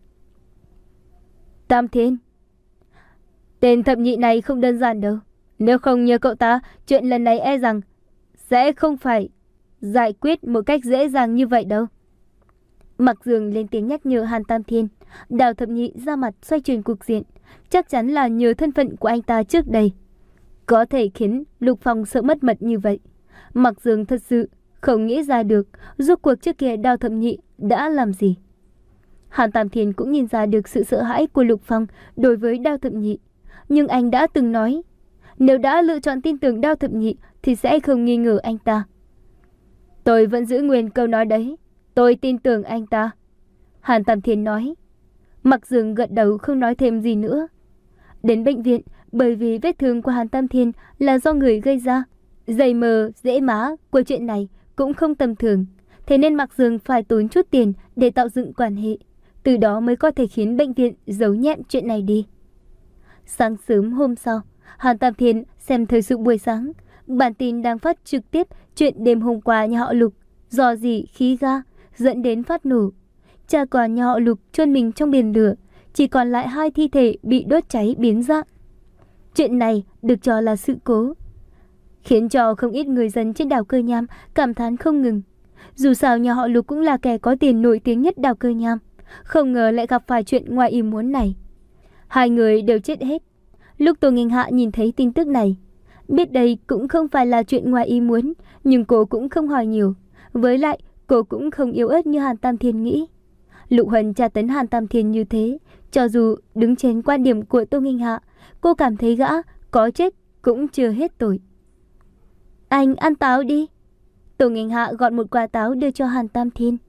S1: Tam Thiên, tên thập nhị này không đơn giản đâu. Nếu không nhờ cậu ta, chuyện lần này e rằng sẽ không phải giải quyết một cách dễ dàng như vậy đâu. Mạc Dương lên tiếng nhắc nhở Hàn Tam Thiên. Đào Thập Nhị ra mặt xoay chuyển cục diện, chắc chắn là nhờ thân phận của anh ta trước đây có thể khiến Lục Phong sợ mất mật như vậy. Mạc Dương thật sự không nghĩ ra được rốt cuộc trước kia Đào Thập Nhị đã làm gì. Hàn Tam Thiên cũng nhìn ra được sự sợ hãi của Lục Phong đối với Đào Thập Nhị, nhưng anh đã từng nói nếu đã lựa chọn tin tưởng Đào Thập Nhị thì sẽ không nghi ngờ anh ta. Tôi vẫn giữ nguyên câu nói đấy, tôi tin tưởng anh ta, Hàn Tam Thiên nói. Mạc Dương gật đầu không nói thêm gì nữa. Đến bệnh viện, bởi vì vết thương của Hàn Tam Thiên là do người gây ra, dày mờ dễ má của chuyện này cũng không tầm thường, thế nên Mạc Dương phải tốn chút tiền để tạo dựng quan hệ, từ đó mới có thể khiến bệnh viện giấu nhẹm chuyện này đi. Sáng sớm hôm sau, Hàn Tam Thiên xem thời sự buổi sáng, bản tin đang phát trực tiếp chuyện đêm hôm qua nhà họ Lục dò dỉ khí ga dẫn đến phát nổ. Cha con nhà họ Lục chôn mình trong biển lửa, chỉ còn lại hai thi thể bị đốt cháy biến dạng. Chuyện này được cho là sự cố, khiến cho không ít người dân trên đảo Cơ Nham cảm thán không ngừng. Dù sao nhà họ Lục cũng là kẻ có tiền nổi tiếng nhất đảo Cơ Nham, không ngờ lại gặp phải chuyện ngoài ý muốn này. Hai người đều chết hết. Lúc Tô Nghinh Hạ nhìn thấy tin tức này, biết đây cũng không phải là chuyện ngoài ý muốn, nhưng cô cũng không hỏi nhiều. Với lại cô cũng không yếu ớt như Hàn Tam Thiên nghĩ. Lục Huân tra tấn Hàn Tam Thiên như thế, cho dù đứng trên quan điểm của Tô Nghinh Hạ, cô cảm thấy gã có chết cũng chưa hết tội. Anh ăn táo đi. Tô Nghinh Hạ gọt một quả táo đưa cho Hàn Tam Thiên.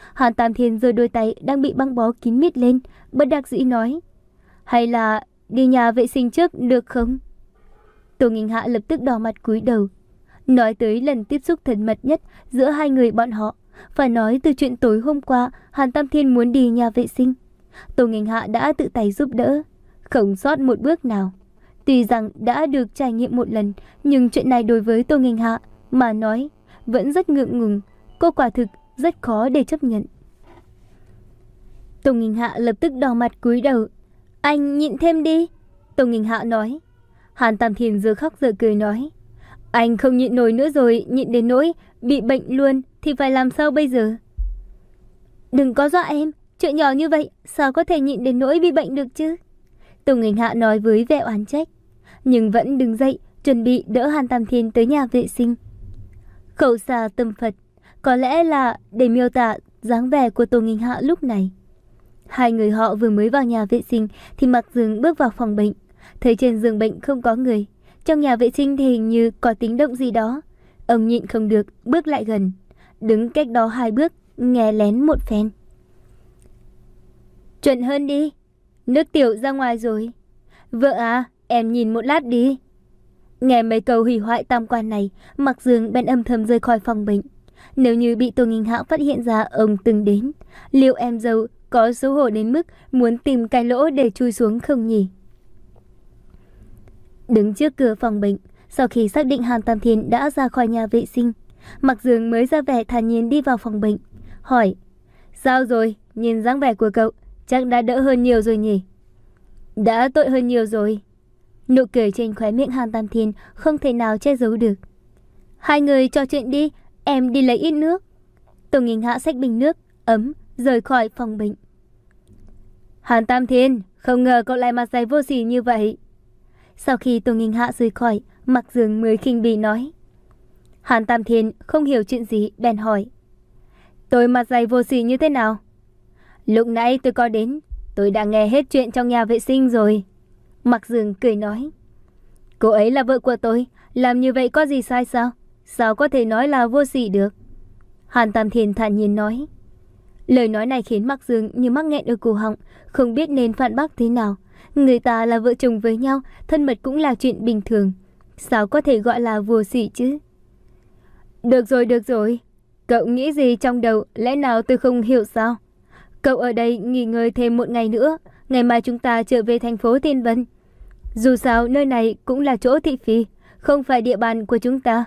S1: Hàn Tam Thiên giơ đôi tay đang bị băng bó kín mít lên, bất đắc dĩ nói. Hay là đi nhà vệ sinh trước được không? Tô Nghinh Hạ lập tức đỏ mặt cúi đầu. Nói tới lần tiếp xúc thân mật nhất giữa hai người bọn họ, phải nói từ chuyện tối hôm qua Hàn Tam Thiên muốn đi nhà vệ sinh. Tô Nghinh Hạ đã tự tay giúp đỡ, không sót một bước nào. Tuy rằng đã được trải nghiệm một lần, nhưng chuyện này đối với Tô Nghinh Hạ mà nói vẫn rất ngượng ngùng. Cô quả thực rất khó để chấp nhận. Tô Nghinh Hạ lập tức đỏ mặt cúi đầu. Anh nhịn thêm đi, Tô Nghinh Hạ nói. Hàn Tam Thiên giờ khóc giờ cười nói. Anh không nhịn nổi nữa rồi, nhịn đến nỗi bị bệnh luôn thì phải làm sao bây giờ? Đừng có dọa em, chuyện nhỏ như vậy sao có thể nhịn đến nỗi bị bệnh được chứ? Tô Nghinh Hạ nói với vẻ oán trách, nhưng vẫn đứng dậy chuẩn bị đỡ Hàn Tam Thiên tới nhà vệ sinh. Khẩu xà tâm Phật, có lẽ là để miêu tả dáng vẻ của Tô Nghinh Hạ lúc này. Hai người họ vừa mới vào nhà vệ sinh thì Mạc Dương bước vào phòng bệnh, thấy trên giường bệnh không có người. Trong nhà vệ sinh thì hình như có tiếng động gì đó. Ông nhịn không được, bước lại gần, đứng cách đó hai bước, nghe lén một phen. Chuẩn hơn đi, nước tiểu ra ngoài rồi. Vợ à, em nhìn một lát đi. Nghe mấy câu hủy hoại tam quan này, Mạc Dương bèn âm thầm rời khỏi phòng bệnh. Nếu như bị Tô Nghinh Hạ phát hiện ra ông từng đến, liệu em dâu có xấu hổ đến mức muốn tìm cái lỗ để chui xuống không nhỉ? Đứng trước cửa phòng bệnh, sau khi xác định Hàn Tam Thiên đã ra khỏi nhà vệ sinh, Mạc Dương mới ra vẻ thản nhiên đi vào phòng bệnh, hỏi: Sao rồi, nhìn dáng vẻ của cậu chắc đã đỡ hơn nhiều rồi nhỉ? Đã tội hơn nhiều rồi. Nụ cười trên khóe miệng Hàn Tam Thiên không thể nào che giấu được. Hai người trò chuyện đi, em đi lấy ít nước. Tô Nghinh Hạ xách bình nước ấm rời khỏi phòng bệnh. Hàn Tam Thiên, không ngờ cậu lại mặt dày vô sỉ như vậy. Sau khi Tô Nghinh Hạ rời khỏi, Mạc Dương mới khinh bỉ nói. Hàn Tam Thiên không hiểu chuyện gì bèn hỏi. Tôi mặt dày vô sỉ như thế nào? Lúc nãy tôi có đến, tôi đã nghe hết chuyện trong nhà vệ sinh rồi. Mạc Dương cười nói. Cô ấy là vợ của tôi, làm như vậy có gì sai sao? Sao có thể nói là vô sỉ được? Hàn Tam Thiên thản nhiên nói. Lời nói này khiến Mạc Dương như mắc nghẹn ở cổ họng, không biết nên phản bác thế nào. Người ta là vợ chồng với nhau, thân mật cũng là chuyện bình thường. Sao có thể gọi là vô sỉ chứ? Được rồi, được rồi. Cậu nghĩ gì trong đầu, lẽ nào tôi không hiểu sao? Cậu ở đây nghỉ ngơi thêm một ngày nữa, ngày mai chúng ta trở về thành phố Thiên Vân. Dù sao nơi này cũng là chỗ thị phi, không phải địa bàn của chúng ta.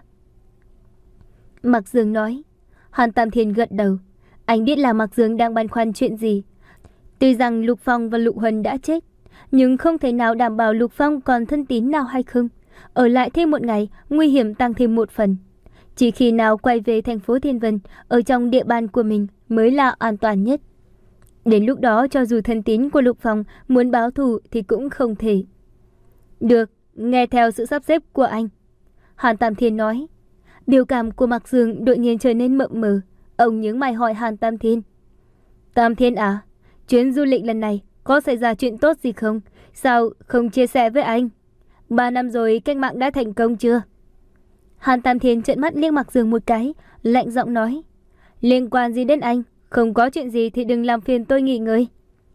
S1: Mạc Dương nói. Hàn Tam Thiên gật đầu. Anh biết là Mạc Dương đang băn khoăn chuyện gì. Tuy rằng Lục Phong và Lục Huân đã chết, nhưng không thể nào đảm bảo Lục Phong còn thân tín nào hay không. Ở lại thêm một ngày, nguy hiểm tăng thêm một phần. Chỉ khi nào quay về thành phố Thiên Vân, ở trong địa bàn của mình mới là an toàn nhất. Đến lúc đó cho dù thân tín của Lục Phong muốn báo thù thì cũng không thể. Được, nghe theo sự sắp xếp của anh. Hàn Tam Thiên nói. Biểu cảm của Mạc Dương đột nhiên trở nên mộng mờ. Ông nhướng mày hỏi Hàn Tam Thiên. Tam Thiên à, chuyến du lịch lần này có xảy ra chuyện tốt gì không? Sao không chia sẻ với anh? Ba năm rồi cách mạng đã thành công chưa? Hàn Tam Thiên trợn mắt liếc Mạc Dương một cái, lạnh giọng nói. Liên quan gì đến anh? Không có chuyện gì thì đừng làm phiền tôi nghỉ ngơi.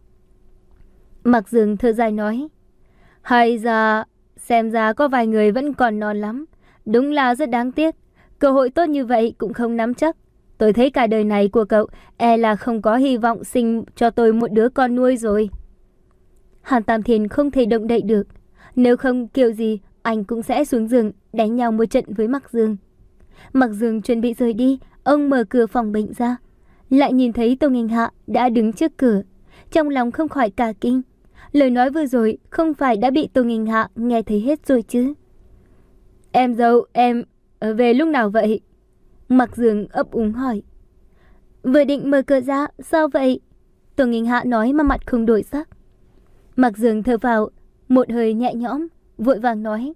S1: Mạc Dương thở dài nói. Hay ra, xem ra có vài người vẫn còn non lắm. Đúng là rất đáng tiếc. Cơ hội tốt như vậy cũng không nắm chắc. Tôi thấy cả đời này của cậu e là không có hy vọng sinh cho tôi một đứa con nuôi rồi. Hàn Tam Thiên không thể động đậy được. Nếu không kiểu gì anh cũng sẽ xuống giường đánh nhau một trận với Mạc Dương. Mạc Dương chuẩn bị rời đi. Ông mở cửa phòng bệnh ra, lại nhìn thấy Tô Nghinh Hạ đã đứng trước cửa. Trong lòng không khỏi cả kinh. Lời nói vừa rồi không phải đã bị Tô Nghinh Hạ nghe thấy hết rồi chứ? Em dâu, em về lúc nào vậy? Mạc Dương ấp úng hỏi. Vừa định mở cửa ra, sao vậy? Tô Nghinh Hạ nói mà mặt không đổi sắc. Mạc Dương thở vào một hơi nhẹ nhõm, vội vàng nói.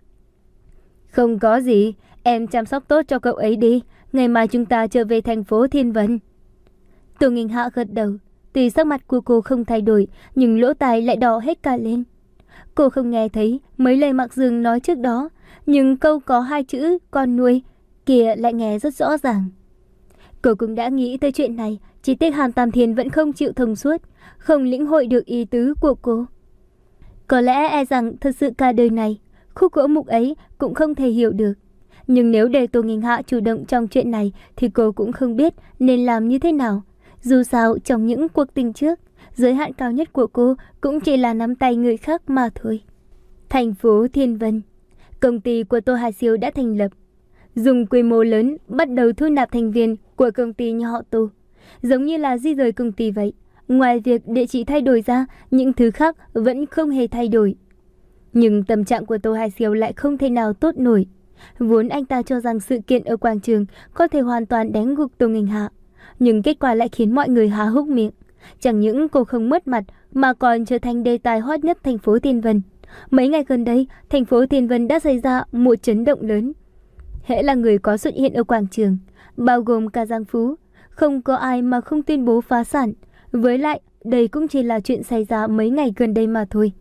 S1: Không có gì, em chăm sóc tốt cho cậu ấy đi. Ngày mai chúng ta trở về thành phố Thiên Vân. Tô Nghinh Hạ gật đầu. Tuy sắc mặt của cô không thay đổi, nhưng lỗ tai lại đỏ hết cả lên. Cô không nghe thấy mấy lời Mạc Dương nói trước đó, nhưng câu có hai chữ con nuôi kia lại nghe rất rõ ràng. Cô cũng đã nghĩ tới chuyện này, chỉ tiếc Hàn Tam Thiên vẫn không chịu thông suốt, không lĩnh hội được ý tứ của cô. Có lẽ e rằng thật sự cả đời này, khúc gỗ mục ấy cũng không thể hiểu được. Nhưng nếu để Tô Nghênh Hạ chủ động trong chuyện này thì cô cũng không biết nên làm như thế nào. Dù sao trong những cuộc tình trước, giới hạn cao nhất của cô cũng chỉ là nắm tay người khác mà thôi. Thành phố Thiên Vân, công ty của Tô Hà Siêu đã thành lập, dùng quy mô lớn bắt đầu thu nạp thành viên của công ty nhà họ Tô. Giống như là di rời công ty vậy, ngoài việc địa chỉ thay đổi ra, những thứ khác vẫn không hề thay đổi. Nhưng tâm trạng của Tô Hà Siêu lại không thể nào tốt nổi. Vốn anh ta cho rằng sự kiện ở quảng trường có thể hoàn toàn đánh gục Tô Nghênh Hạ, nhưng kết quả lại khiến mọi người há hốc miệng. Chẳng những cô không mất mặt mà còn trở thành đề tài hot nhất thành phố Thiên Vân. Mấy ngày gần đây, thành phố Thiên Vân đã xảy ra một chấn động lớn. Hễ là người có xuất hiện ở quảng trường, bao gồm cả Giang Phú, không có ai mà không tuyên bố phá sản. Với lại, đây cũng chỉ là chuyện xảy ra mấy ngày gần đây mà thôi.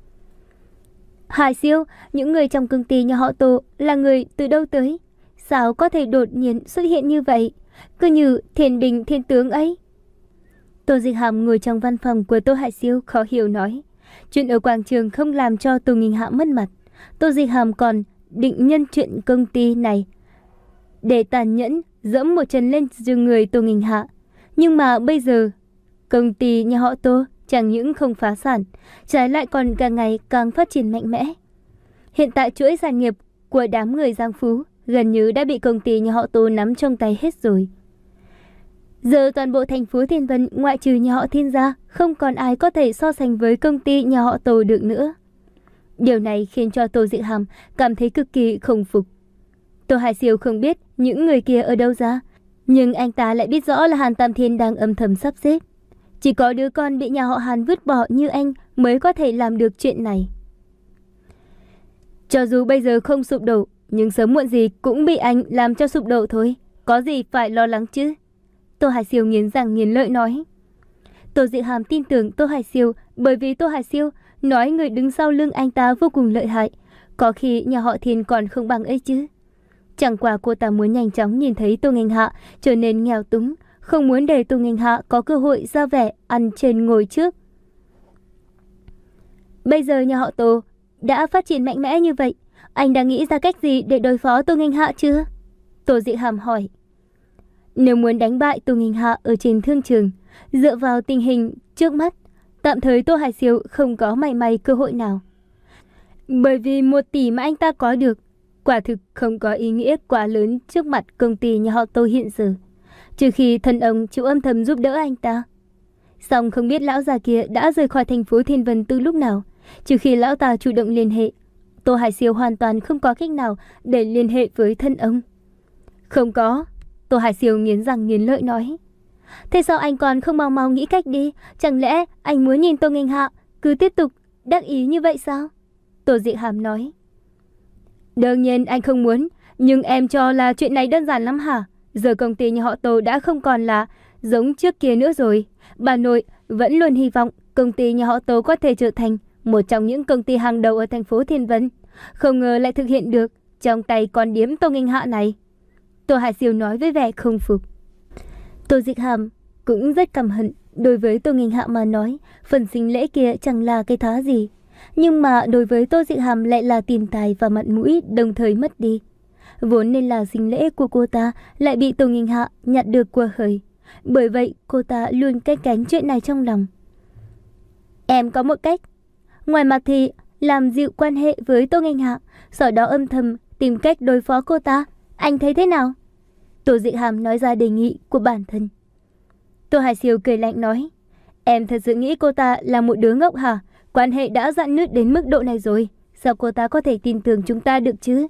S1: Hà Siêu, những người trong công ty nhà họ Tô là người từ đâu tới? Sao có thể đột nhiên xuất hiện như vậy? Cứ như thiên đình thiên tướng ấy. Tô Dịch Hàm ngồi trong văn phòng của Tô Hải Siêu khó hiểu nói. Chuyện ở quảng trường không làm cho Tô Nghênh Hạ mất mặt. Tô Dịch Hàm còn định nhân chuyện công ty này để tàn nhẫn dẫm một chân lên giường người Tô Nghênh Hạ. Nhưng mà bây giờ, công ty nhà họ Tô chẳng những không phá sản, trái lại còn càng ngày càng phát triển mạnh mẽ. Hiện tại chuỗi sản nghiệp của đám người Giang Phú gần như đã bị công ty nhà họ Tô nắm trong tay hết rồi. Giờ toàn bộ thành phố Thiên Vân ngoại trừ nhà họ Thiên ra, không còn ai có thể so sánh với công ty nhà họ Tô được nữa. Điều này khiến cho Tô Dịch Hàm cảm thấy cực kỳ không phục. Tô Hải Siêu không biết những người kia ở đâu ra, nhưng anh ta lại biết rõ là Hàn Tam Thiên đang âm thầm sắp xếp. Chỉ có đứa con bị nhà họ Hàn vứt bỏ như anh mới có thể làm được chuyện này. Cho dù bây giờ không sụp đổ, nhưng sớm muộn gì cũng bị anh làm cho sụp đổ thôi. Có gì phải lo lắng chứ? Tô Hải Siêu nghiến răng nghiến lợi nói. Tô Dịch Hàm tin tưởng Tô Hải Siêu bởi vì Tô Hải Siêu nói người đứng sau lưng anh ta vô cùng lợi hại. Có khi nhà họ Thiên còn không bằng ấy chứ. Chẳng qua cô ta muốn nhanh chóng nhìn thấy Tô Nghênh Hạ trở nên nghèo túng, không muốn để Tô Nghênh Hạ có cơ hội ra vẻ ăn trên ngồi trước. Bây giờ nhà họ Tô đã phát triển mạnh mẽ như vậy, anh đã nghĩ ra cách gì để đối phó Tô Nghênh Hạ chưa? Tô Dịch Hàm hỏi. Nếu muốn đánh bại Tô Nghênh Hạ ở trên thương trường, dựa vào tình hình trước mắt, tạm thời Tô Hải Siêu không có mảy may cơ hội nào. Bởi vì một tỷ mà anh ta có được, quả thực không có ý nghĩa quá lớn trước mặt công ty nhà họ Tô hiện giờ, trừ khi thân ông chịu âm thầm giúp đỡ anh ta. Song không biết lão già kia đã rời khỏi thành phố Thiên Vân từ lúc nào, trừ khi lão ta chủ động liên hệ. Tô Hải Siêu hoàn toàn không có cách nào để liên hệ với thân ông. Không có. Tô Hải Siêu nghiến răng nghiến lợi nói. Thế sao anh còn không mau mau nghĩ cách đi? Chẳng lẽ anh muốn nhìn Tô Nghênh Hạ cứ tiếp tục đắc ý như vậy sao? Tô Dịch Hàm nói. Đương nhiên anh không muốn, nhưng em cho là chuyện này đơn giản lắm hả? Giờ công ty nhà họ Tô đã không còn là giống trước kia nữa rồi. Bà nội vẫn luôn hy vọng công ty nhà họ Tô có thể trở thành một trong những công ty hàng đầu ở thành phố Thiên Vân. Không ngờ lại thực hiện được trong tay con điếm Tô Nghênh Hạ này. Tô Hải Siêu nói với vẻ không phục. Tô Dịch Hàm cũng rất căm hận. Đối với Tô Nghênh Hạ mà nói, phần sinh lễ kia chẳng là cái thá gì. Nhưng mà đối với Tô Dịch Hàm lại là tiền tài và mặt mũi đồng thời mất đi. Vốn nên là sinh lễ của cô ta lại bị Tô Nghênh Hạ nhặt được của hời. Bởi vậy cô ta luôn canh cánh chuyện này trong lòng. Em có một cách. Ngoài mặt thì làm dịu quan hệ với Tô Nghênh Hạ, sau đó âm thầm tìm cách đối phó cô ta. Anh thấy thế nào? Tô Dịch Hàm nói ra đề nghị của bản thân. Tô Hải Siêu cười lạnh nói. Em thật sự nghĩ cô ta là một đứa ngốc hả? Quan hệ đã rạn nứt đến mức độ này rồi, sao cô ta có thể tin tưởng chúng ta được chứ?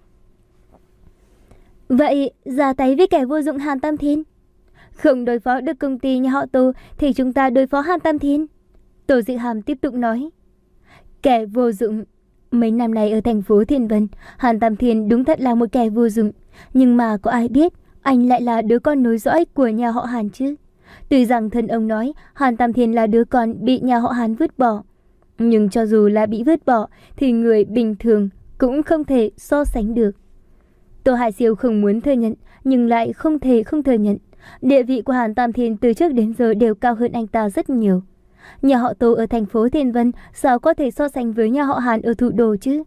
S1: Vậy ra tay với kẻ vô dụng Hàn Tam Thiên. Không đối phó được công ty nhà họ Tô thì chúng ta đối phó Hàn Tam Thiên. Tô Dịch Hàm tiếp tục nói. Kẻ vô dụng. Mấy năm nay ở thành phố Thiên Vân, Hàn Tam Thiên đúng thật là một kẻ vô dụng. Nhưng mà có ai biết anh lại là đứa con nối dõi của nhà họ Hàn chứ? Tuy rằng thân ông nói Hàn Tam Thiên là đứa con bị nhà họ Hàn vứt bỏ, nhưng cho dù là bị vứt bỏ thì người bình thường cũng không thể so sánh được. Tô Hải Siêu không muốn thừa nhận, nhưng lại không thể không thừa nhận. Địa vị của Hàn Tam Thiên từ trước đến giờ đều cao hơn anh ta rất nhiều. Nhà họ Tô ở thành phố Thiên Vân sao có thể so sánh với nhà họ Hàn ở thủ đô chứ?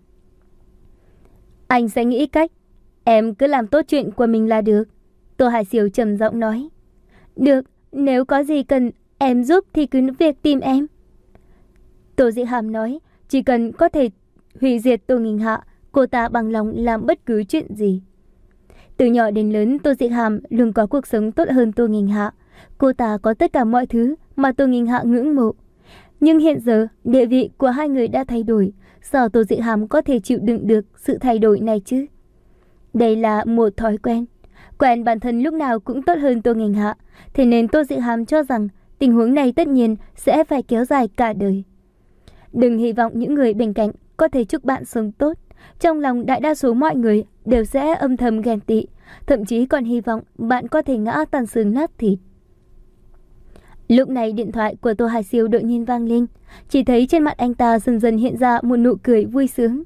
S1: Anh sẽ nghĩ cách. Em cứ làm tốt chuyện của mình là được. Tô Hải Siêu trầm giọng nói. Được, nếu có gì cần em giúp thì cứ việc tìm em. Tô Dị Hàm nói, chỉ cần có thể hủy diệt Tô Nghinh Hạ, cô ta bằng lòng làm bất cứ chuyện gì. Từ nhỏ đến lớn, Tô Dị Hàm luôn có cuộc sống tốt hơn Tô Nghinh Hạ. Cô ta có tất cả mọi thứ mà Tô Nghinh Hạ ngưỡng mộ. Nhưng hiện giờ, địa vị của hai người đã thay đổi. Sao Tô Dị Hàm có thể chịu đựng được sự thay đổi này chứ? Đây là một thói quen. Quen bản thân lúc nào cũng tốt hơn Tô Nghinh Hạ. Thế nên Tô Dị Hàm cho rằng tình huống này tất nhiên sẽ phải kéo dài cả đời. Đừng hy vọng những người bên cạnh có thể chúc bạn sống tốt. Trong lòng đại đa số mọi người đều sẽ âm thầm ghen tị, thậm chí còn hy vọng bạn có thể ngã tan xương nát thịt. Lúc này điện thoại của Tô Hải Siêu đột nhiên vang lên, chỉ thấy trên mặt anh ta dần dần hiện ra một nụ cười vui sướng.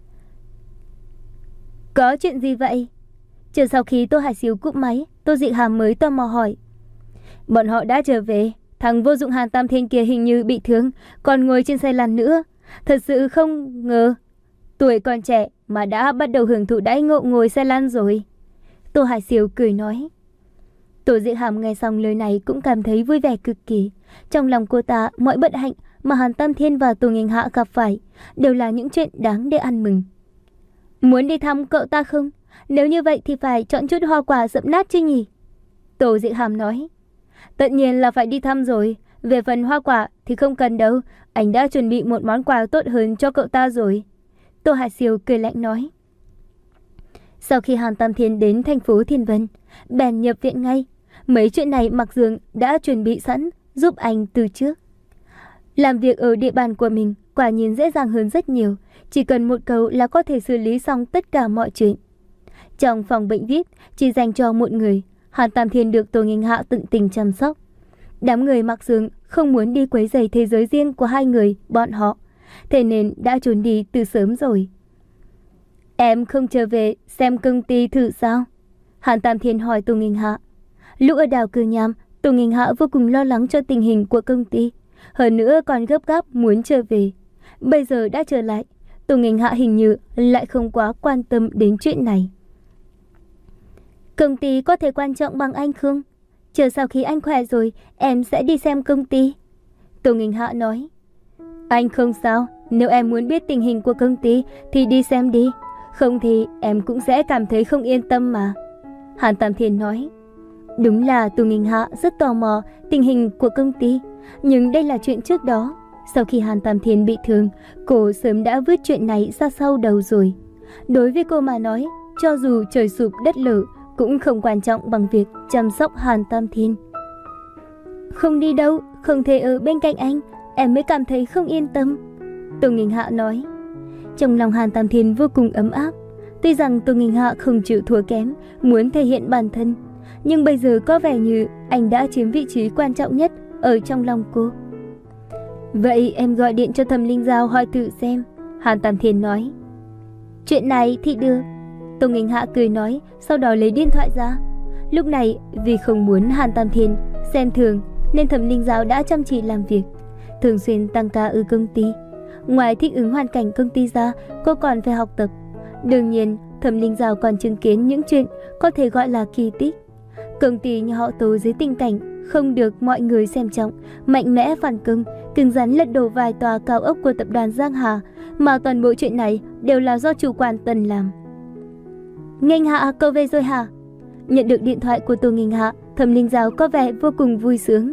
S1: Có chuyện gì vậy? Chờ sau khi Tô Hải Siêu cúp máy, Tô Dị Hàm mới tò mò hỏi. Bọn họ đã trở về, thằng vô dụng Hàn Tam Thiên kia hình như bị thương, còn ngồi trên xe lăn nữa. Thật sự không ngờ, tuổi còn trẻ mà đã bắt đầu hưởng thụ đãi ngộ ngồi xe lăn rồi. Tô Hải Siêu cười nói. Tô Dị Hàm nghe xong lời này cũng cảm thấy vui vẻ cực kỳ. Trong lòng cô ta, mọi bất hạnh mà Hàn Tam Thiên và Tô Nghinh Hạ gặp phải đều là những chuyện đáng để ăn mừng. Muốn đi thăm cậu ta không? Nếu như vậy thì phải chọn chút hoa quả dẫm nát chứ nhỉ? Tô Dị Hàm nói. Tất nhiên là phải đi thăm rồi. Về phần hoa quả thì không cần đâu. Anh đã chuẩn bị một món quà tốt hơn cho cậu ta rồi. Tô Hải Siêu cười lạnh nói. Sau khi Hàn Tam Thiên đến thành phố Thiên Vân, bèn nhập viện ngay. Mấy chuyện này Mạc Dương đã chuẩn bị sẵn, giúp anh từ trước. Làm việc ở địa bàn của mình quả nhiên dễ dàng hơn rất nhiều. Chỉ cần một câu là có thể xử lý xong tất cả mọi chuyện. Trong phòng bệnh víp chỉ dành cho một người, Hàn Tam Thiên được Tô Nghinh Hạ tận tình chăm sóc. Đám người Mạc Dương không muốn đi quấy rầy thế giới riêng của hai người bọn họ, thế nên đã trốn đi từ sớm rồi. Em không trở về xem công ty thử sao? Hàn Tam Thiên hỏi Tô Nghinh Hạ. Lúc ở đảo Cử Nham, Tô Nghinh Hạ vô cùng lo lắng cho tình hình của công ty, hơn nữa còn gấp gáp muốn trở về. Bây giờ đã trở lại, Tô Nghinh Hạ hình như lại không quá quan tâm đến chuyện này. Công ty có thể quan trọng bằng anh không? Chờ sau khi anh khỏe rồi, em sẽ đi xem công ty. Tô Nghinh Hạ nói. Anh không sao, nếu em muốn biết tình hình của công ty thì đi xem đi. Không thì em cũng sẽ cảm thấy không yên tâm mà. Hàn Tam Thiên nói. Đúng là Tô Nghinh Hạ rất tò mò tình hình của công ty, nhưng đây là chuyện trước đó. Sau khi Hàn Tam Thiên bị thương, cô sớm đã vứt chuyện này ra sau đầu rồi. Đối với cô mà nói, cho dù trời sụp đất lở cũng không quan trọng bằng việc chăm sóc Hàn Tam Thiên. Không đi đâu, không thể ở bên cạnh anh, em mới cảm thấy không yên tâm. Tô Nghinh Hạ nói. Trong lòng Hàn Tam Thiên vô cùng ấm áp. Tuy rằng Tô Nghinh Hạ không chịu thua kém, muốn thể hiện bản thân, nhưng bây giờ có vẻ như anh đã chiếm vị trí quan trọng nhất ở trong lòng cô. Vậy em gọi điện cho Thẩm Linh Giao hỏi thử xem, Hàn Tam Thiên nói. Chuyện này thì được. Tô Nghinh Hạ cười nói, sau đó lấy điện thoại ra. Lúc này vì không muốn Hàn Tam Thiên xem thường nên Thẩm Linh Giao đã chăm chỉ làm việc, thường xuyên tăng ca ở công ty. Ngoài thích ứng hoàn cảnh công ty ra, cô còn phải học tập. Đương nhiên, Thẩm Linh Giao còn chứng kiến những chuyện có thể gọi là kỳ tích. Công ty nhà họ Tô dưới tình cảnh không được mọi người xem trọng, mạnh mẽ phản công, cứng rắn lật đổ vài tòa cao ốc của tập đoàn Giang Hà, mà toàn bộ chuyện này đều là do chủ quản Tần làm. Nghinh Hạ, cậu về rồi hả? Nhận được điện thoại của Tô Nghinh Hạ, Thẩm Linh Giao có vẻ vô cùng vui sướng.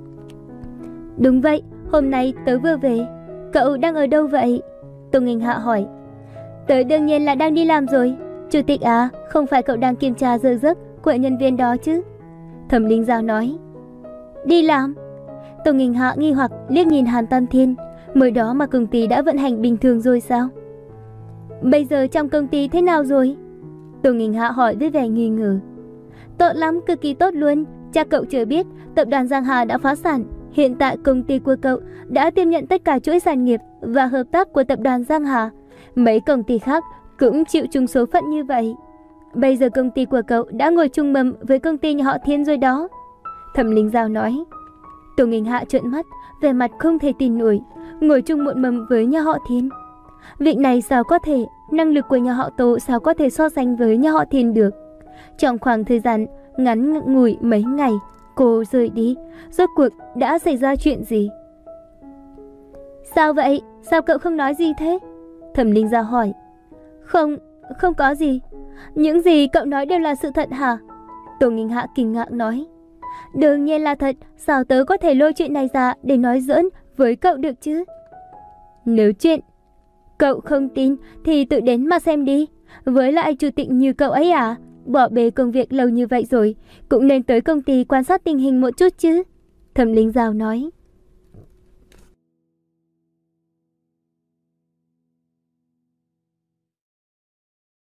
S1: Đúng vậy, hôm nay tớ vừa về. Cậu đang ở đâu vậy? Tô Nghinh Hạ hỏi. Tớ đương nhiên là đang đi làm rồi. Chủ tịch à, không phải cậu đang kiểm tra giờ giấc của nhân viên đó chứ? Thẩm Linh Giao nói. Đi làm? Tô Nghinh Hạ nghi hoặc liếc nhìn Hàn Tam Thiên. Mới đó mà công ty đã vận hành bình thường rồi sao? Bây giờ trong công ty thế nào rồi? Tô Nghinh Hạ hỏi với vẻ nghi ngờ. Tốt lắm, cực kỳ tốt luôn. Chắc cậu chưa biết, tập đoàn Giang Hà đã phá sản. Hiện tại công ty của cậu đã tiếp nhận tất cả chuỗi sản nghiệp và hợp tác của tập đoàn Giang Hà. Mấy công ty khác cũng chịu chung số phận như vậy. Bây giờ công ty của cậu đã ngồi chung mâm với công ty nhà họ Thiên rồi đó. Thẩm Linh Giao nói. Tô Nghinh Hạ trợn mắt, vẻ mặt không thể tin nổi. Ngồi chung một mâm với nhà họ Thiên? Việc này sao có thể? Năng lực của nhà họ Tô sao có thể so sánh với nhà họ Thiên được? Trong khoảng thời gian ngắn ngủi mấy ngày cô rời đi, rốt cuộc đã xảy ra chuyện gì? Sao vậy? Sao cậu không nói gì thế? Thẩm Linh Giao hỏi. Không, không có gì. Những gì cậu nói đều là sự thật hả? Tô Nghinh Hạ kinh ngạc nói. Đương nhiên là thật, sao tớ có thể lôi chuyện này ra để nói giỡn với cậu được chứ? Nếu chuyện cậu không tin thì tự đến mà xem đi. Với lại chủ tịch như cậu ấy à, bỏ bê công việc lâu như vậy rồi, cũng nên tới công ty quan sát tình hình một chút chứ. Thẩm Linh Giao nói.